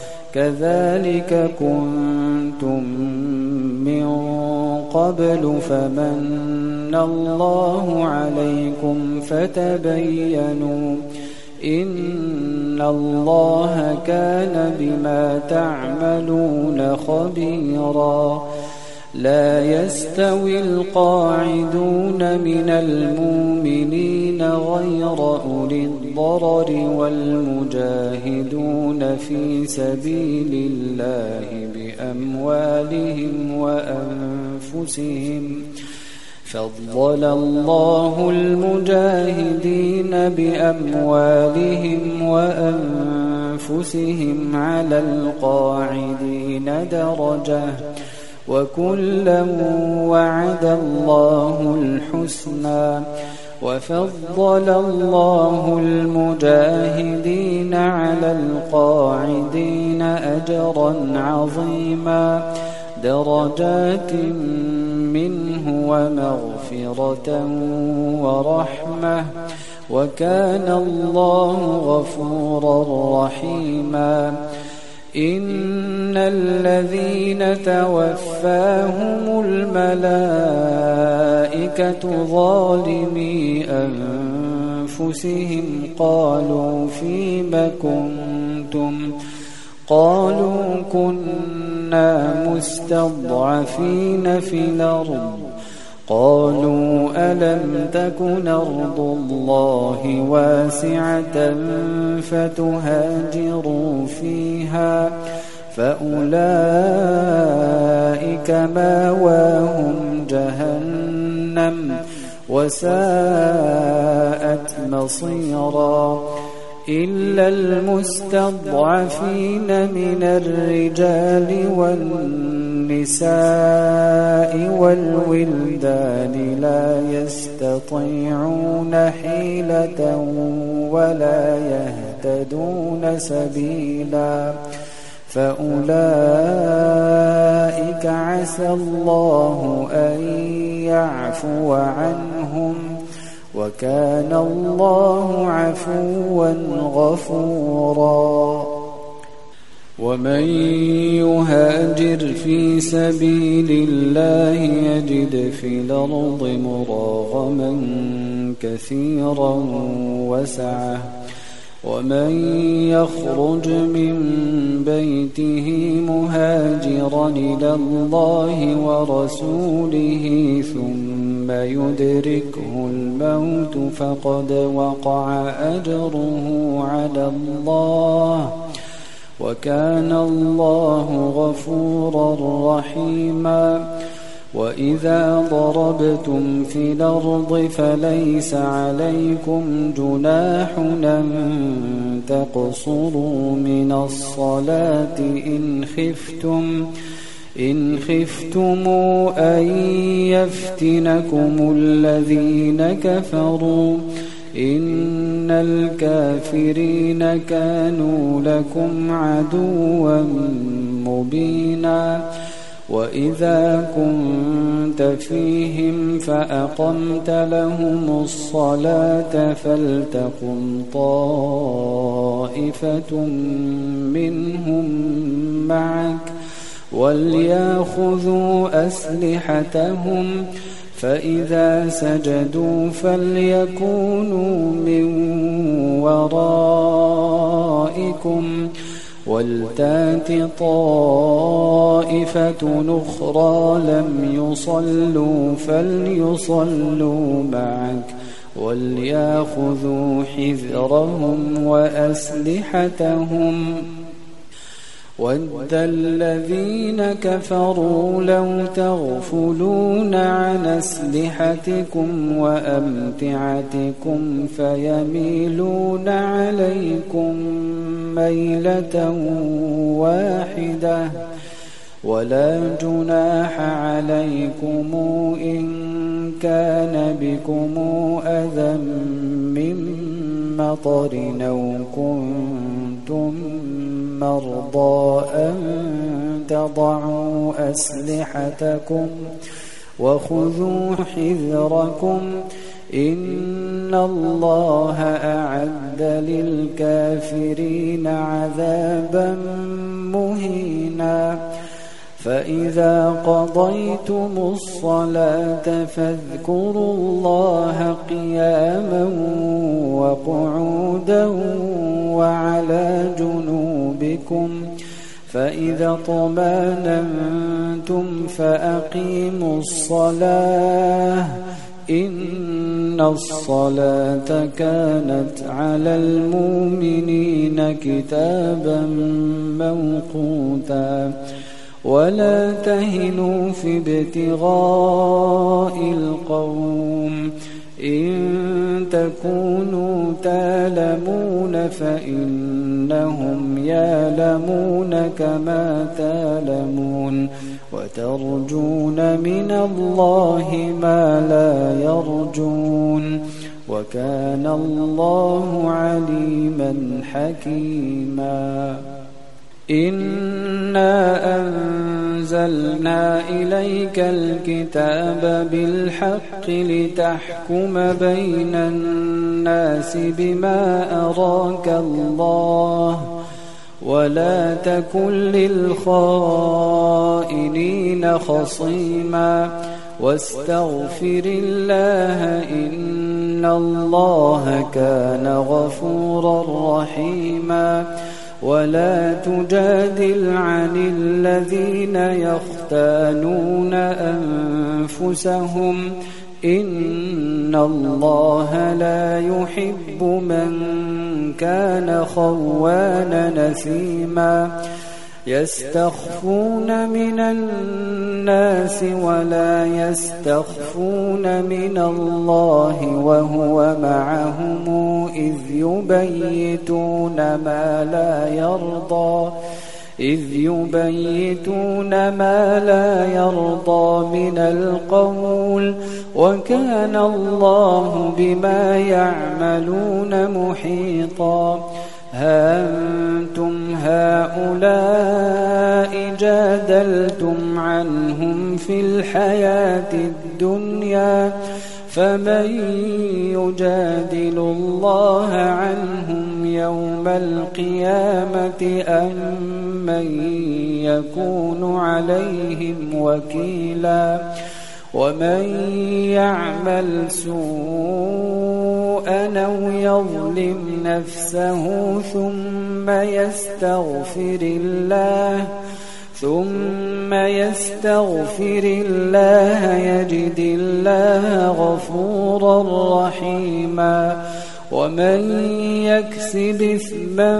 كذلك كنتم من قبل فمن الله عليكم فتبينوا إن الله كان بما تعملون خبيرا. لا يستوي القاعدون من المؤمنين غير أولي الضرر والمجاهدون في سبيل الله بأموالهم وأنفسهم فضل الله المجاهدين بأموالهم وأنفسهم على القاعدين درجة وكلا وعد الله الحسنى وفضل الله المجاهدين على القاعدين أجرا عظيما درجات منه ومغفرة ورحمة وكان الله غفورا رحيما. إن الذين توفاهم الملائكة ظالمي أنفسهم قالوا فيم كنتم قالوا كنا مستضعفين في الأرض قالوا ألم تكن أرض الله واسعة فتهاجروا فيها فأولئك ماواهم جهنم وساءت مصيرا. إلا المستضعفين من الرجال والنساء والولدان لا يستطيعون حيلة ولا يهتدون سبيلا فأولئك عسى الله أن يعفو عنهم وكان الله عفوا غفورا. ومن يهاجر في سبيل الله يجد في الأرض مراغما كثيرا وسعة ومن يخرج من بيته مهاجرا إلى الله ورسوله ثم يدركه الموت فقد وقع أجره على الله وكان الله غفورا رحيما. وإذا ضربتم في الأرض فليس عليكم جناح أن تقصروا من الصلاة إن خفتم إن خفتم أن يفتنكم الذين كفروا إن الكافرين كانوا لكم عدوا مبينا وإذا كنت فيهم فأقمت لهم الصلاة فلتقم طائفة منهم معك وليأخذوا أسلحتهم فإذا سجدوا فليكونوا من ورائكم ولتات طائفة أخرى لم يصلوا فليصلوا معك وليأخذوا حذرهم وأسلحتهم ود الذين كفروا لو تغفلون عن أسلحتكم وأمتعتكم فيميلون عليكم ميلة واحدة ولا جناح عليكم إن كان بكم أذى من مطر أو كنتم مرضى أن تضعوا أسلحتكم وخذوا حذركم إن الله أعد للكافرين عذابا مهينا فإذا قضيتم الصلاة فاذكروا الله قياما وقعودا وعلى جنوبكم فإذا اطمأننتم فأقيموا الصلاة إن الصلاة كانت على المؤمنين كتابا موقوتا ولا تهنوا في ابتغاء القوم إن تكونوا تألمون فإنهم يألمون كما تألمون وترجون من الله ما لا يرجون وكان الله عليما حكيما إنا أنزلنا إليك الكتاب بالحق لتحكم بين الناس بما أراك الله ولا تكن للخائنين خصيما واستغفر الله إن الله كان غفورا رحيما ولا تجادل عن الذين يختانون أنفسهم إن الله لا يحب من كان خوانا نثيما يستخفون من الناس ولا يستخفون من الله وهو معهم إذ يبيتون ما لا يرضى إذ يبيتون ما لا يرضى من القول وكان الله بما يعملون محيطا ها أنتم هؤلاء جادلتم عنهم في الحياة الدنيا فمن يجادل الله عنهم يوم القيامة أم من يكون عليهم وكيلا ومن يعمل سوءا أو يظلم نفسه ثم يستغفر الله ثم يستغفر الله يجد الله غفورا رحيما ومن يكسب إثما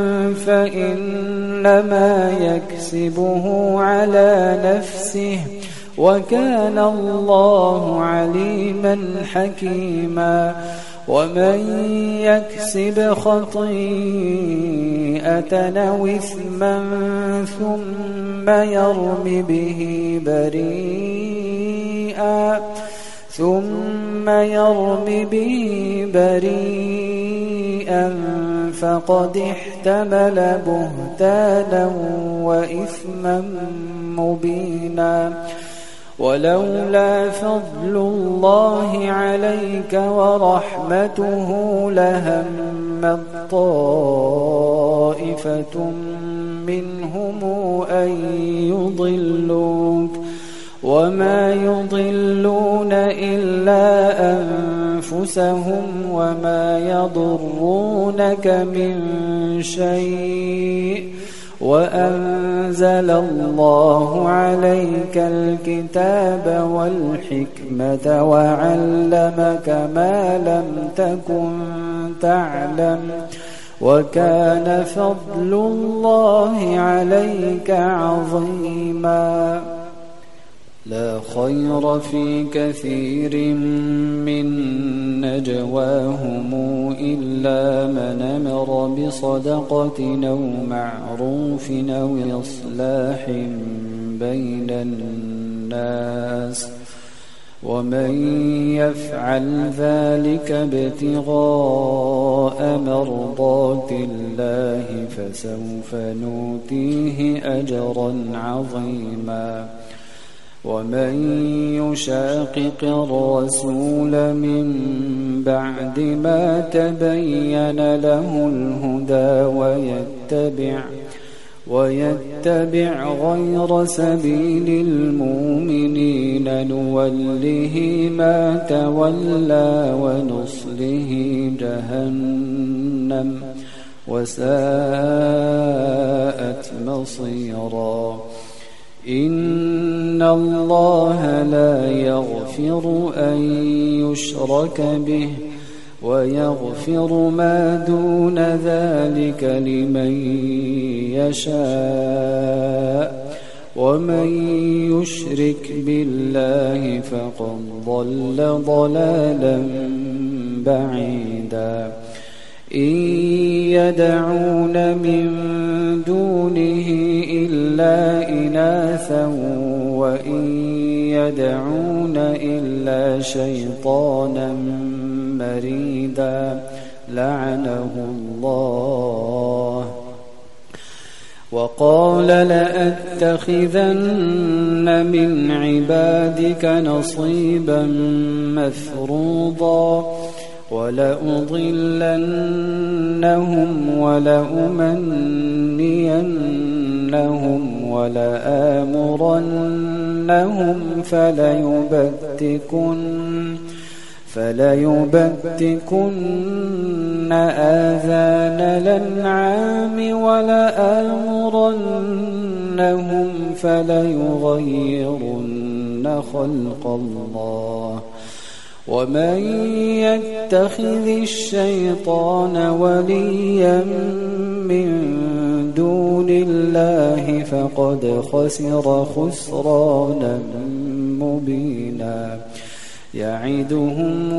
فإنما يكسبه على نفسه وكان الله عليما حكيما ومن يكسب خطيئة أو إثما ثم يرم به بريئا ثم يرم به بريئا فقد احتمل بهتانا وإثما مبينا. ولولا فضل الله عليك ورحمته لهمت طائفة منهم أن يضلوك وما يضلون إلا أنفسهم وما يضرونك من شيء وأنزل الله عليك الكتاب والحكمة وعلمك ما لم تكن تعلم وكان فضل الله عليك عظيما. لا خير في كثير من نجواهم إلا من أمر بصدقة أو معروف أو إصلاح بين الناس ومن يفعل ذلك ابتغاء مرضات الله فسوف نؤتيه أجرا عظيما. ومن يشاقق الرسول من بعد ما تبين له الهدى ويتبع ويتبع غير سبيل المؤمنين نوله ما تولى ونصله جهنم وساءت مصيرا. إن الله لا يغفر أن يشرك به ويغفر ما دون ذلك لمن يشاء ومن يشرك بالله فقد ضل ضلالا بعيدا. إن يدعون من دونه إلا إناثا وإن يدعون إلا شيطانا مريدا لعنه الله. وقال لأتخذن من عبادك نصيبا مفروضا ولأضلنهم ولأمنينهم ولآمرنهم فليبتكن فليبتكن آذان الأنعام ولآمرنهم فليغيرن خلق الله. ومن يتخذ الشيطان وليا من دون الله فقد خسر خسرانا مبينا. يعدهم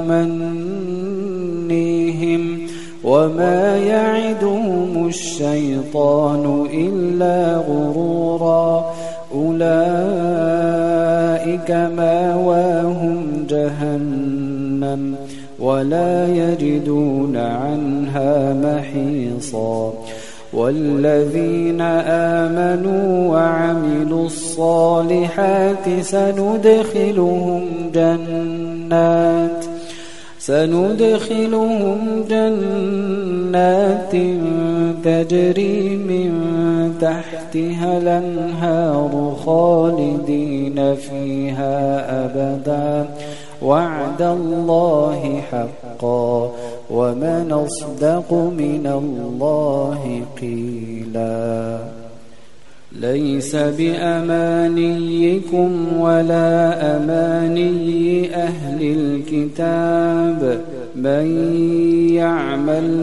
ويمنيهم وما يعدهم الشيطان إلا غرورا. أولئك مأواهم جهنم ولا يجدون عنها محيصا. والذين آمنوا وعملوا الصالحات سندخلهم جنات سندخلهم جنات تجري من تحتها الأنهار خالدين فيها أبدا وعد الله حقا ومن أصدق من الله قيلا. ليس بأمانيكم ولا أماني أهل الكتاب من يعمل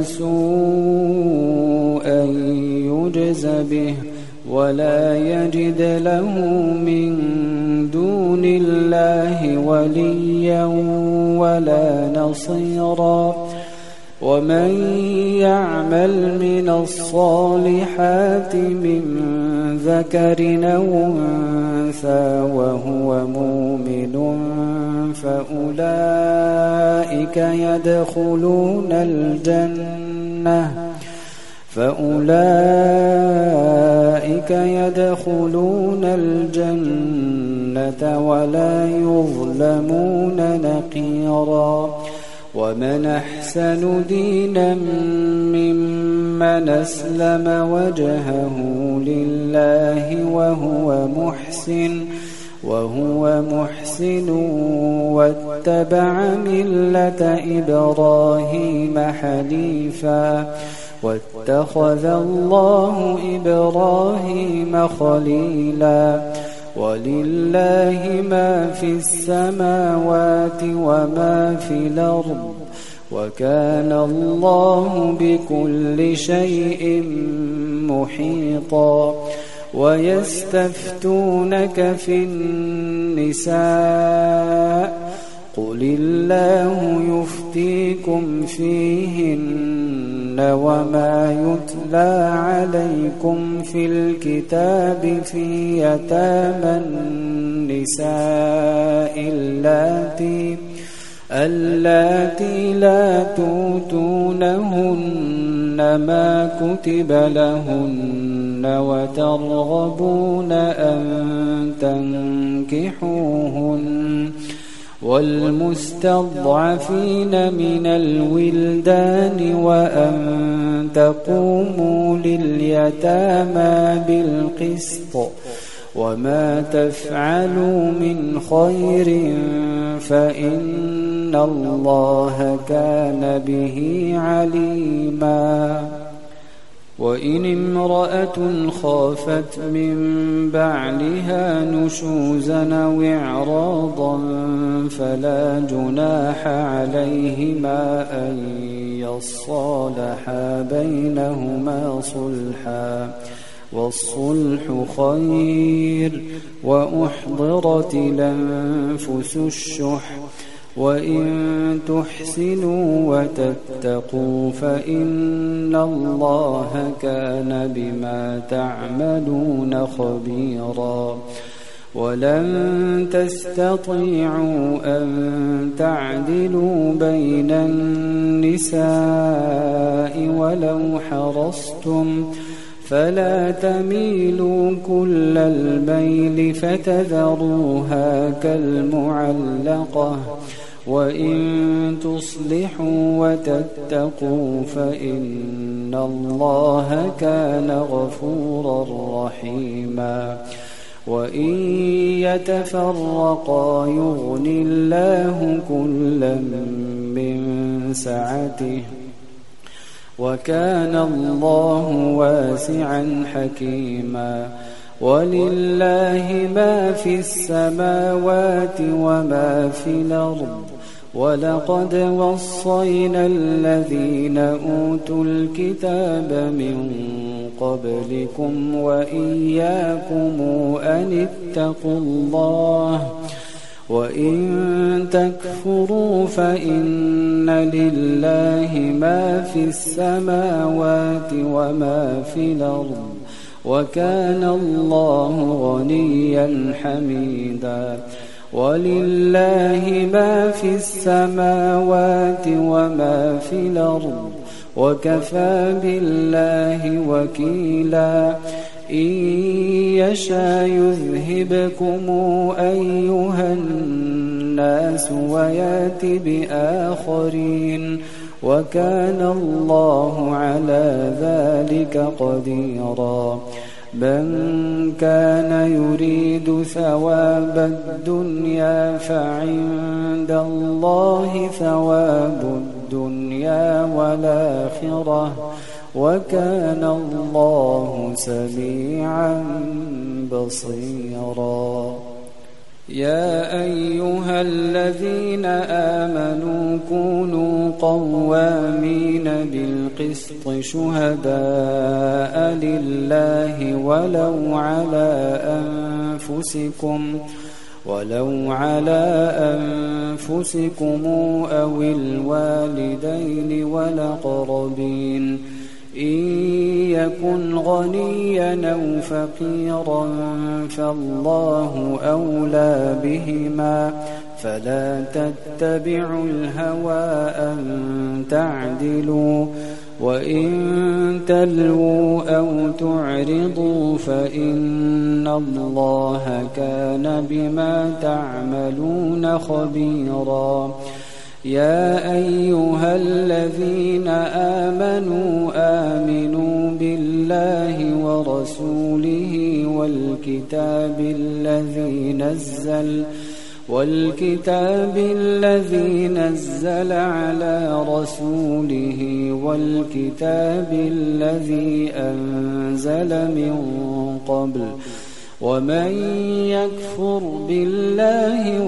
سوءا يجز به ولا يجد له من دون الله وليا ولا نصيرا. ومن يعمل من الصالحات من ذكر أو أنثى وهو مؤمن فأولئك يدخلون الجنة فأولئك يدخلون الجنة ولا يظلمون نقيرا ومن أحسن دينا ممن أسلم وجهه لله وهو محسن وهو محسن واتبع ملة إبراهيم حنيفا واتخذ الله إبراهيم خليلا ولله ما في السماوات وما في الأرض وكان الله بكل شيء محيطا ويستفتونك في النساء قل الله يفتيكم فيهن وما يتلى عليكم في الكتاب في يتامى النساء اللاتي اللاتي لا توتونهن ما كتب لهن وترغبون أن تنكحوهن والمستضعفين من الولدان وأن تقوموا لليتامى بالقسط وما تفعلوا من خير فإن الله كان به عليما وإن امرأة خافت من بعلها نشوزا أو إعراضا فلا جناح عليهما أن يصالحا بينهما صلحا والصلح خير وأحضرت الأنفس الشح وإن تحسنوا وتتقوا فإن الله كان بما تعملون خبيرا ولن تستطيعوا أن تعدلوا بين النساء ولو حرصتم فلا تميلوا كل الميل فتذروها كالمعلقة وإن تصلحوا وتتقوا فإن الله كان غفورا رحيما وإن يتفرقا يغن الله كلا من سعته وكان الله واسعا حكيما ولله ما في السماوات وما في الأرض ولقد وصينا الذين أوتوا الكتاب من قبلكم وإياكم أن اتقوا الله وإن تكفروا فإن لله ما في السماوات وما في الأرض وكان الله غنيا حميدا ولله ما في السماوات وما في الأرض وكفى بالله وكيلا إن يشاء يذهبكم أيها الناس ويات بآخرين وكان الله على ذلك قديرا من كان يريد ثواب الدنيا فعند الله ثواب الدنيا والآخرة وكان الله سميعا بصيرا يا أيها الذين آمنوا كونوا قوامين بالقسط شهداء لله ولو على أنفسكم ولو على أنفسكم أو الوالدين والأقربين إن يكن غنيا أو فقيرا فالله أولى بهما فلا تتبعوا الهوى أن تعدلوا وإن تلووا أو تعرضوا فإن الله كان بما تعملون خبيرا. يا أيها الذين آمنوا آمنوا بالله ورسوله والكتاب الذي نزل والكتاب الذي نزل على رسوله والكتاب الذي أنزل من قبل ومن يكفر بالله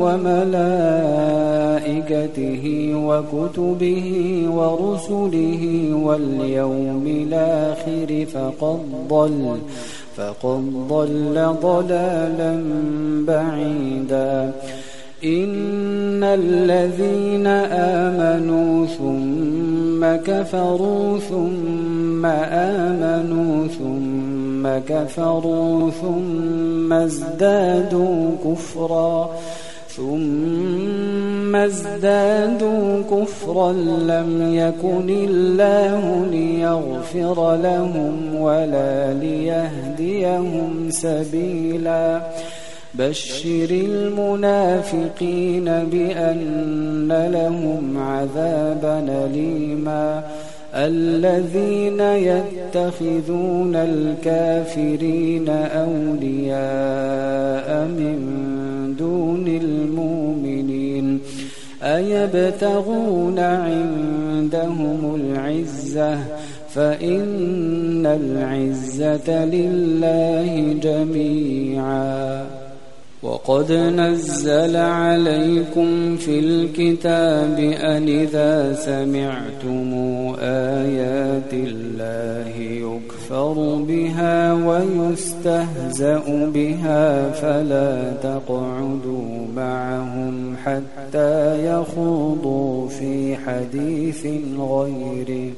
وملائكته وكتبه ورسله واليوم الآخر فقد ضل فقد ضل ضلالا بعيدا. إن الذين آمنوا ثم كفروا ثم آمنوا ثم كفروا ثم ازدادوا كفرا ثم ازدادوا كفرا لم يكن الله ليغفر لهم ولا ليهديهم سبيلا. بشر المنافقين بأن لهم عذابا أليما. الذين يتخذون الكافرين أولياء من دون المؤمنين أيبتغون عندهم العزة فإن العزة لله جميعا. وقد نزل عليكم في الكتاب أن إذا سمعتم آيات الله يكفر بها ويستهزأ بها فلا تقعدوا معهم حتى يخوضوا في حديث غيره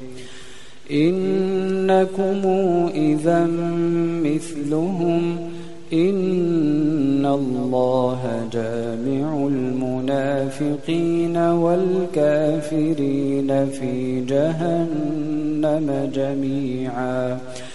إنكم إذا مثلهم إن الله جامع المنافقين والكافرين في جهنم جميعا.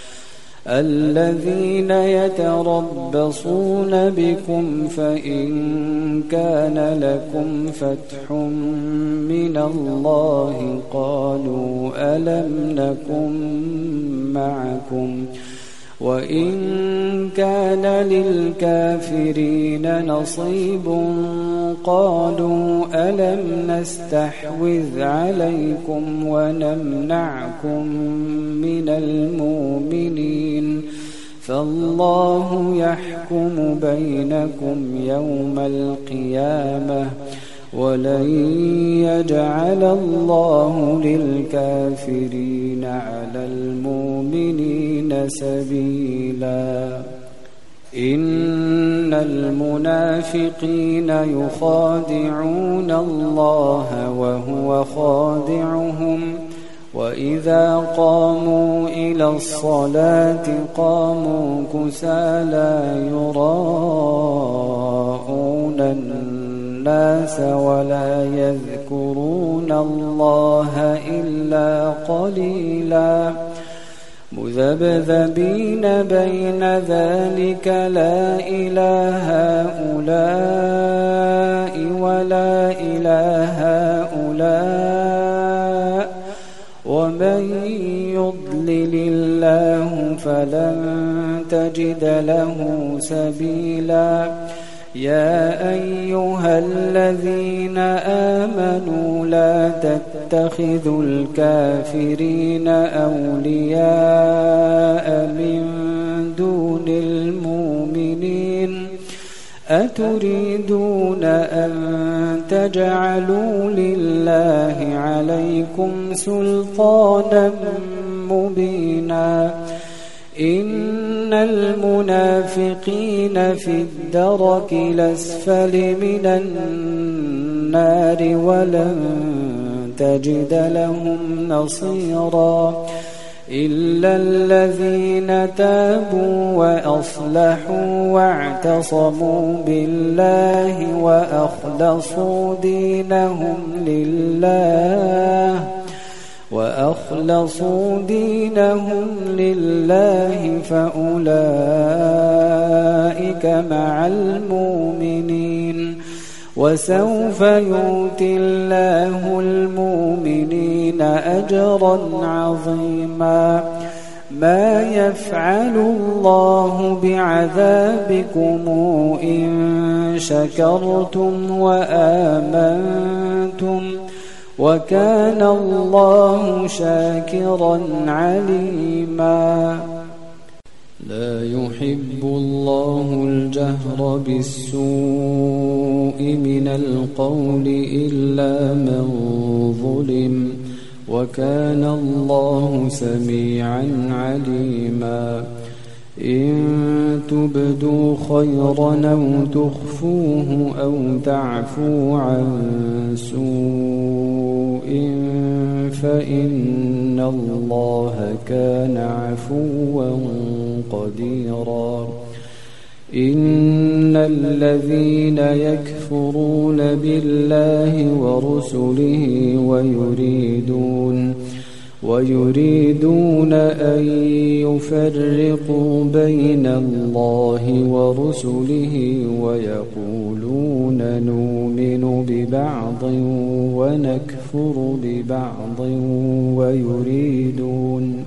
الذين يتربصون بكم فإن كان لكم فتح من الله قالوا ألم نكن معكم وإن كان للكافرين نصيب قالوا ألم نستحوذ عليكم ونمنعكم من المؤمنين فالله يحكم بينكم يوم القيامة ولن يجعل الله للكافرين على المؤمنين سبيلا. إن المنافقين يخادعون الله وهو خادعهم وإذا قاموا إلى الصلاة قاموا كسالى يراءون الناس ولا يذكرون الله إلا قليلا مذبذبين بين ذلك لا إله هؤلاء ولا إله هؤلاء ومن يضلل الله فلن تجد له سبيلا. يا أيها الذين آمنوا لا تتخذوا الكافرين أولياء من دون المؤمنين أتريدون أن تجعلوا لله عليكم سلطانا مبينا إن المنافقين في الدرك الأسفل من النار ولن تجد لهم نصيرا إلا الذين تابوا وأصلحوا واعتصموا بالله وأخلصوا دينهم لله وأخلصوا دينهم لله فأولئك مع المؤمنين وسوف يؤتي الله المؤمنين أجرا عظيما ما يفعل الله بعذابكم إن شكرتم وآمنتم وكان الله شاكرا عليما لا يحب الله الجهر بالسوء من القول إلا من ظلم وكان الله سميعا عليما إن تبدوا خيرا أو تخفوه أو تعفوا عن سوء فإن الله كان عفوا قديرا إن الذين يكفرون بالله ورسله ويريدون ويريدون أن يفرقوا بين الله ورسله ويقولون نؤمن ببعض ونكفر ببعض ويريدون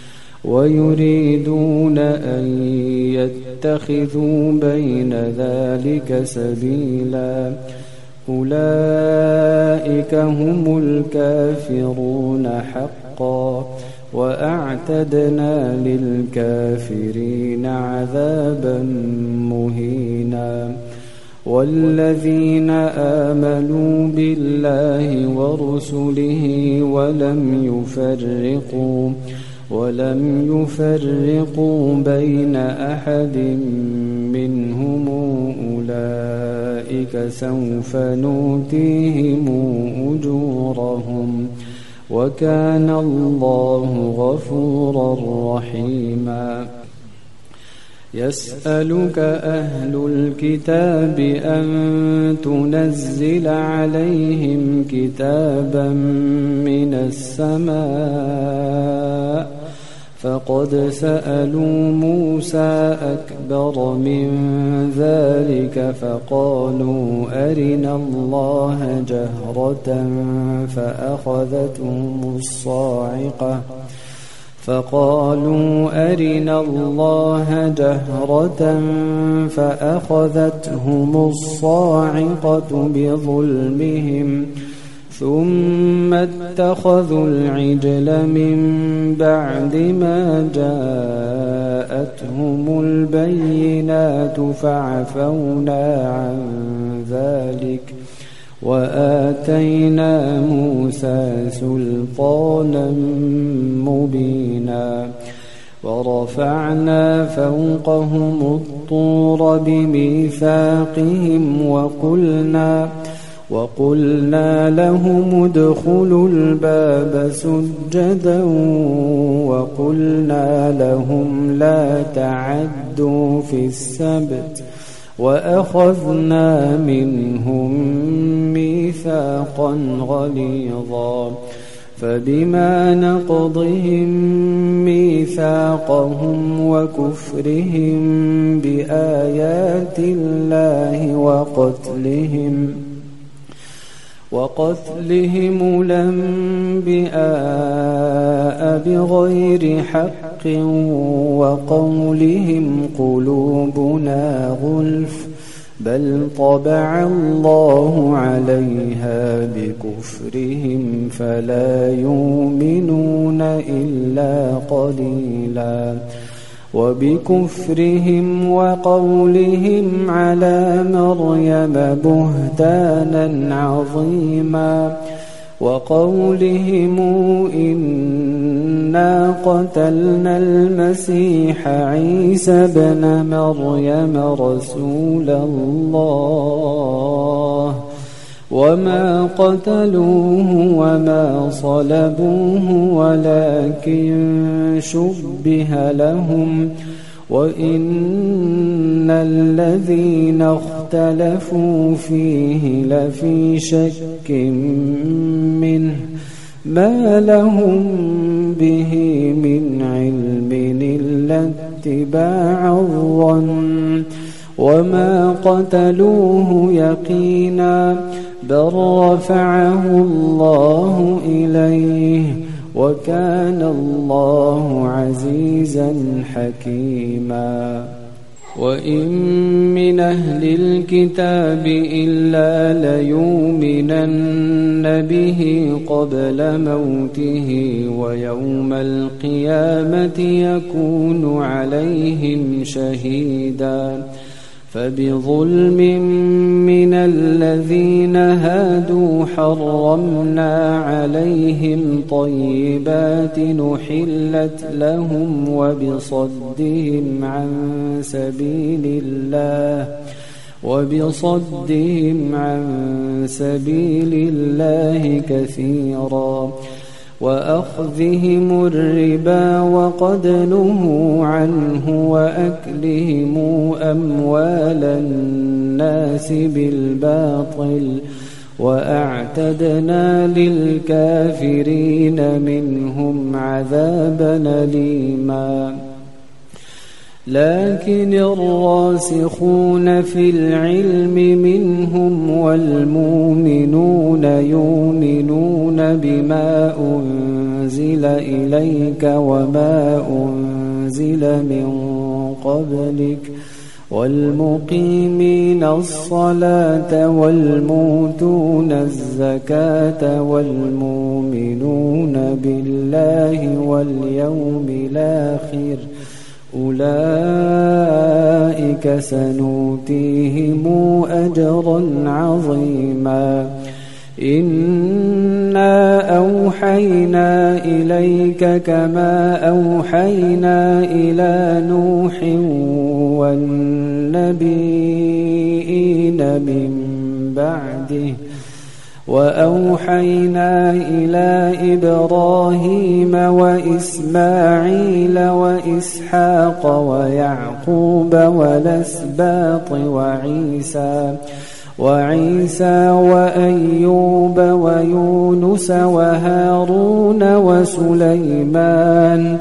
ويريدون أن يتخذوا بين ذلك سبيلا أولئك هم الكافرون حقا وأعتدنا للكافرين عذابا مهينا والذين آمنوا بالله ورسله ولم يفرقوا ولم يفرقوا بين أحد منهم أولئك سوف نؤتيهم أجورهم وكان الله غفورا رحيما يسألك أهل الكتاب أن تنزل عليهم كتابا من السماء فقد سألوا موسى أكبر من ذلك فقالوا أرنا الله جهرة فأخذتهم الصاعقة فقالوا أرنا الله جهرة فأخذتهم الصاعقة بظلمهم ثم اتخذوا العجل من بعد ما جاءتهم البينات فعفونا عن ذلك وآتينا موسى سلطانا مبينا ورفعنا فوقهم الطور بميثاقهم وقلنا وقلنا لهم ادخلوا الباب سجدا وقلنا لهم لا تعدوا في السبت وأخذنا منهم ميثاقا غليظا فبما نقضهم ميثاقهم وكفرهم بآيات الله وقتلهم وقتلهم الأنبياء بغير حق وقولهم قلوبنا غلف بل طبع الله عليها بكفرهم فلا يؤمنون إلا قليلا وبكفرهم وقولهم على مريم بهتانا عظيما وقولهم إنا قتلنا المسيح عيسى ابن مريم رسول الله وما قتلوه وما صلبوه ولكن شبه لهم وإن الذين اختلفوا فيه لفي شك منه ما لهم به من علم إلا اتباع الظن وما قتلوه يقينا بل رفعه الله إليه وكان الله عزيزا حكيما وإن من أهل الكتاب إلا ليؤمنن به قبل موته ويوم القيامة يكون عليهم شهيدا فبظلم من الذين هادوا حرمنا عليهم طيبات نحلت لهم وبصدهم عن سبيل الله وبصدهم عن سبيل الله كثيرا وأخذهم الربا وقد نهوا عنه وأكلهم أموال الناس بالباطل وأعتدنا للكافرين منهم عذابا أليما لكن الراسخون في العلم منهم والمؤمنون يؤمنون بما أنزل إليك وما أنزل من قبلك والمقيمين الصلاة والمؤتون الزكاة والمؤمنون بالله واليوم الآخر أولئك سنؤتيهم أجرا عظيما إنا أوحينا إليك كما أوحينا إلى نوح والنبيين من بعده وأوحينا إلى إبراهيم وإسماعيل وإسحاق ويعقوب والأسباط وعيسى وعيسى وأيوب ويونس وهارون وسليمان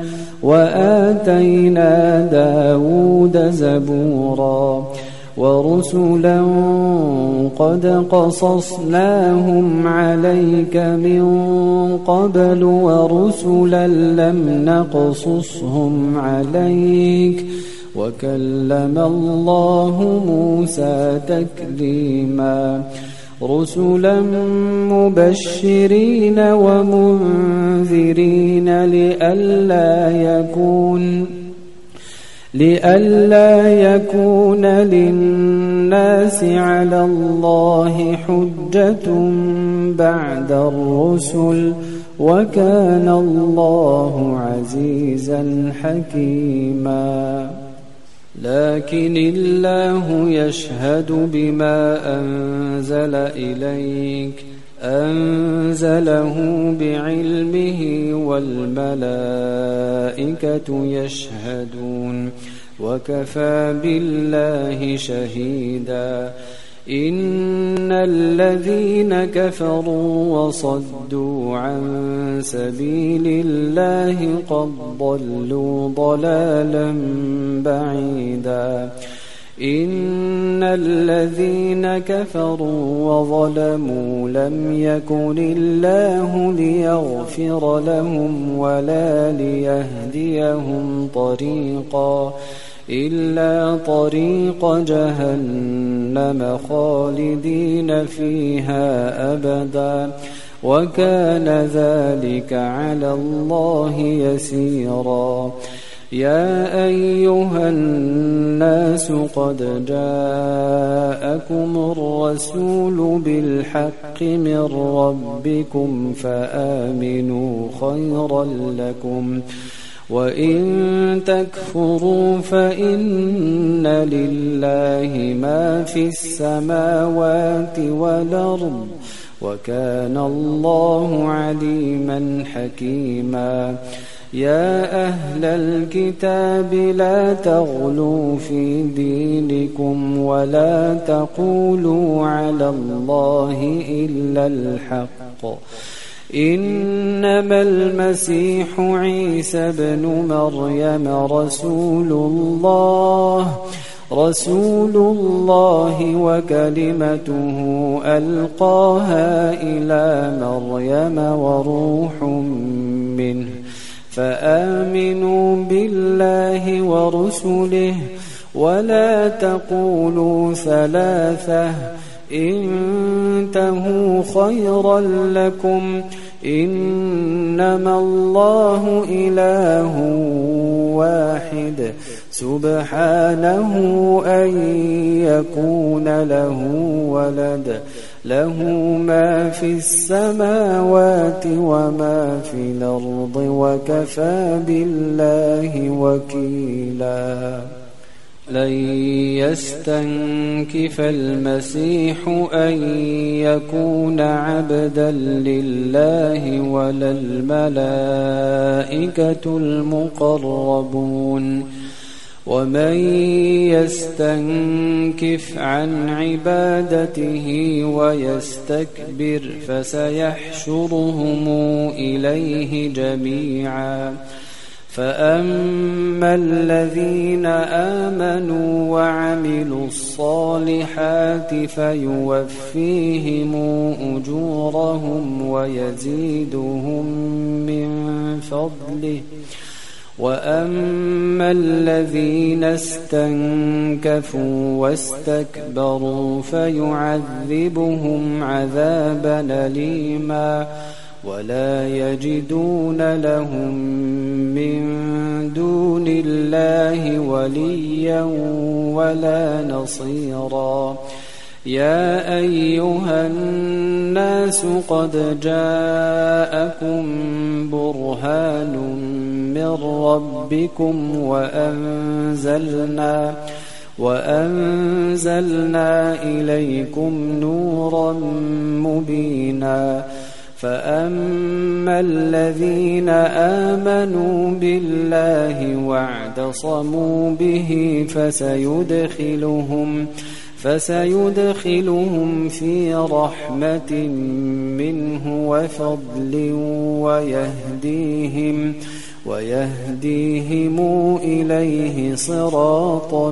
وآتينا داود زبورا ورسلا قد قصصناهم عليك من قبل ورسلا لم نقصصهم عليك وكلم الله موسى تكليما رسلا مبشرين ومنذرين لئلا يكون لئلا يكون للناس على الله حجة بعد الرسل وكان الله عزيزا حكيما لكن الله يشهد بما أنزل إليك أنزله بعلمه والملائكة يشهدون وكفى بالله شهيدا إن الذين كفروا وصدوا عن سبيل الله قد ضلوا ضلالا بعيدا إن الذين كفروا وظلموا لم يكن الله ليغفر لهم ولا ليهديهم طريقا إلا طريق جهنم خالدين فيها أبدا وكان ذلك على الله يسيرا يا أيها الناس قد جاءكم الرسول بالحق من ربكم فآمنوا خيرا لكم وإن تكفروا فإن لله ما في السماوات والأرض وكان الله عليما حكيما يا أهل الكتاب لا تغلوا في دينكم ولا تقولوا على الله إلا الحق إنما المسيح عيسى بن مريم رسول الله رسول الله وكلمته ألقاها إلى مريم وروح منه فآمنوا بالله ورسله ولا تقولوا ثلاثة انتهوا خيرا لكم إنما الله إله واحد سبحانه أن يكون له ولد له ما في السماوات وما في الأرض وكفى بالله وكيلا لن يستنكف المسيح أن يكون عبدا لله ولا الملائكة المقربون ومن يستنكف عن عبادته ويستكبر فسيحشرهم إليه جميعا فأما الذين آمنوا وعملوا الصالحات فيوفيهم أجورهم ويزيدهم من فضله وأما الذين استنكفوا واستكبروا فيعذبهم عذابا أليما ولا يجدون لهم من دون الله وليا ولا نصيرا يا أيها الناس قد جاءكم برهان من ربكم وأنزلنا وأنزلنا إليكم نورا مبينا فأما الذين آمنوا بالله واعتصموا به فسيدخلهم فسيدخلهم في رحمة منه وفضل ويهديهم ويهديهم إليه صراطا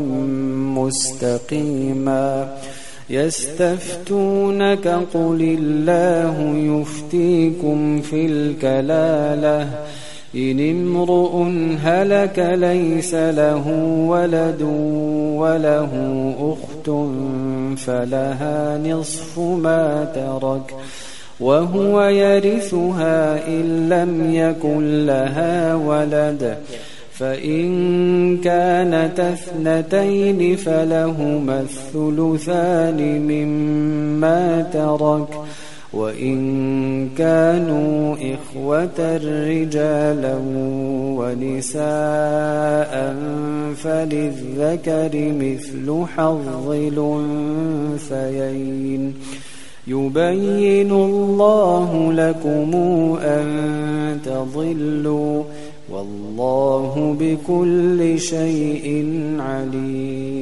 مستقيما يستفتونك قل الله يفتيكم في الكلالة إن امرؤ هلك ليس له ولد وله أخت فلها نصف ما ترك وهو يرثها إن لم يكن لها ولد فإن كانت اثنتين فلهما الثلثان مما ترك وإن كانوا إخوة رجالا ونساء فللذكر مثل حظ الأنثيين يبين الله لكم أن تضلوا والله بكل شيء عليم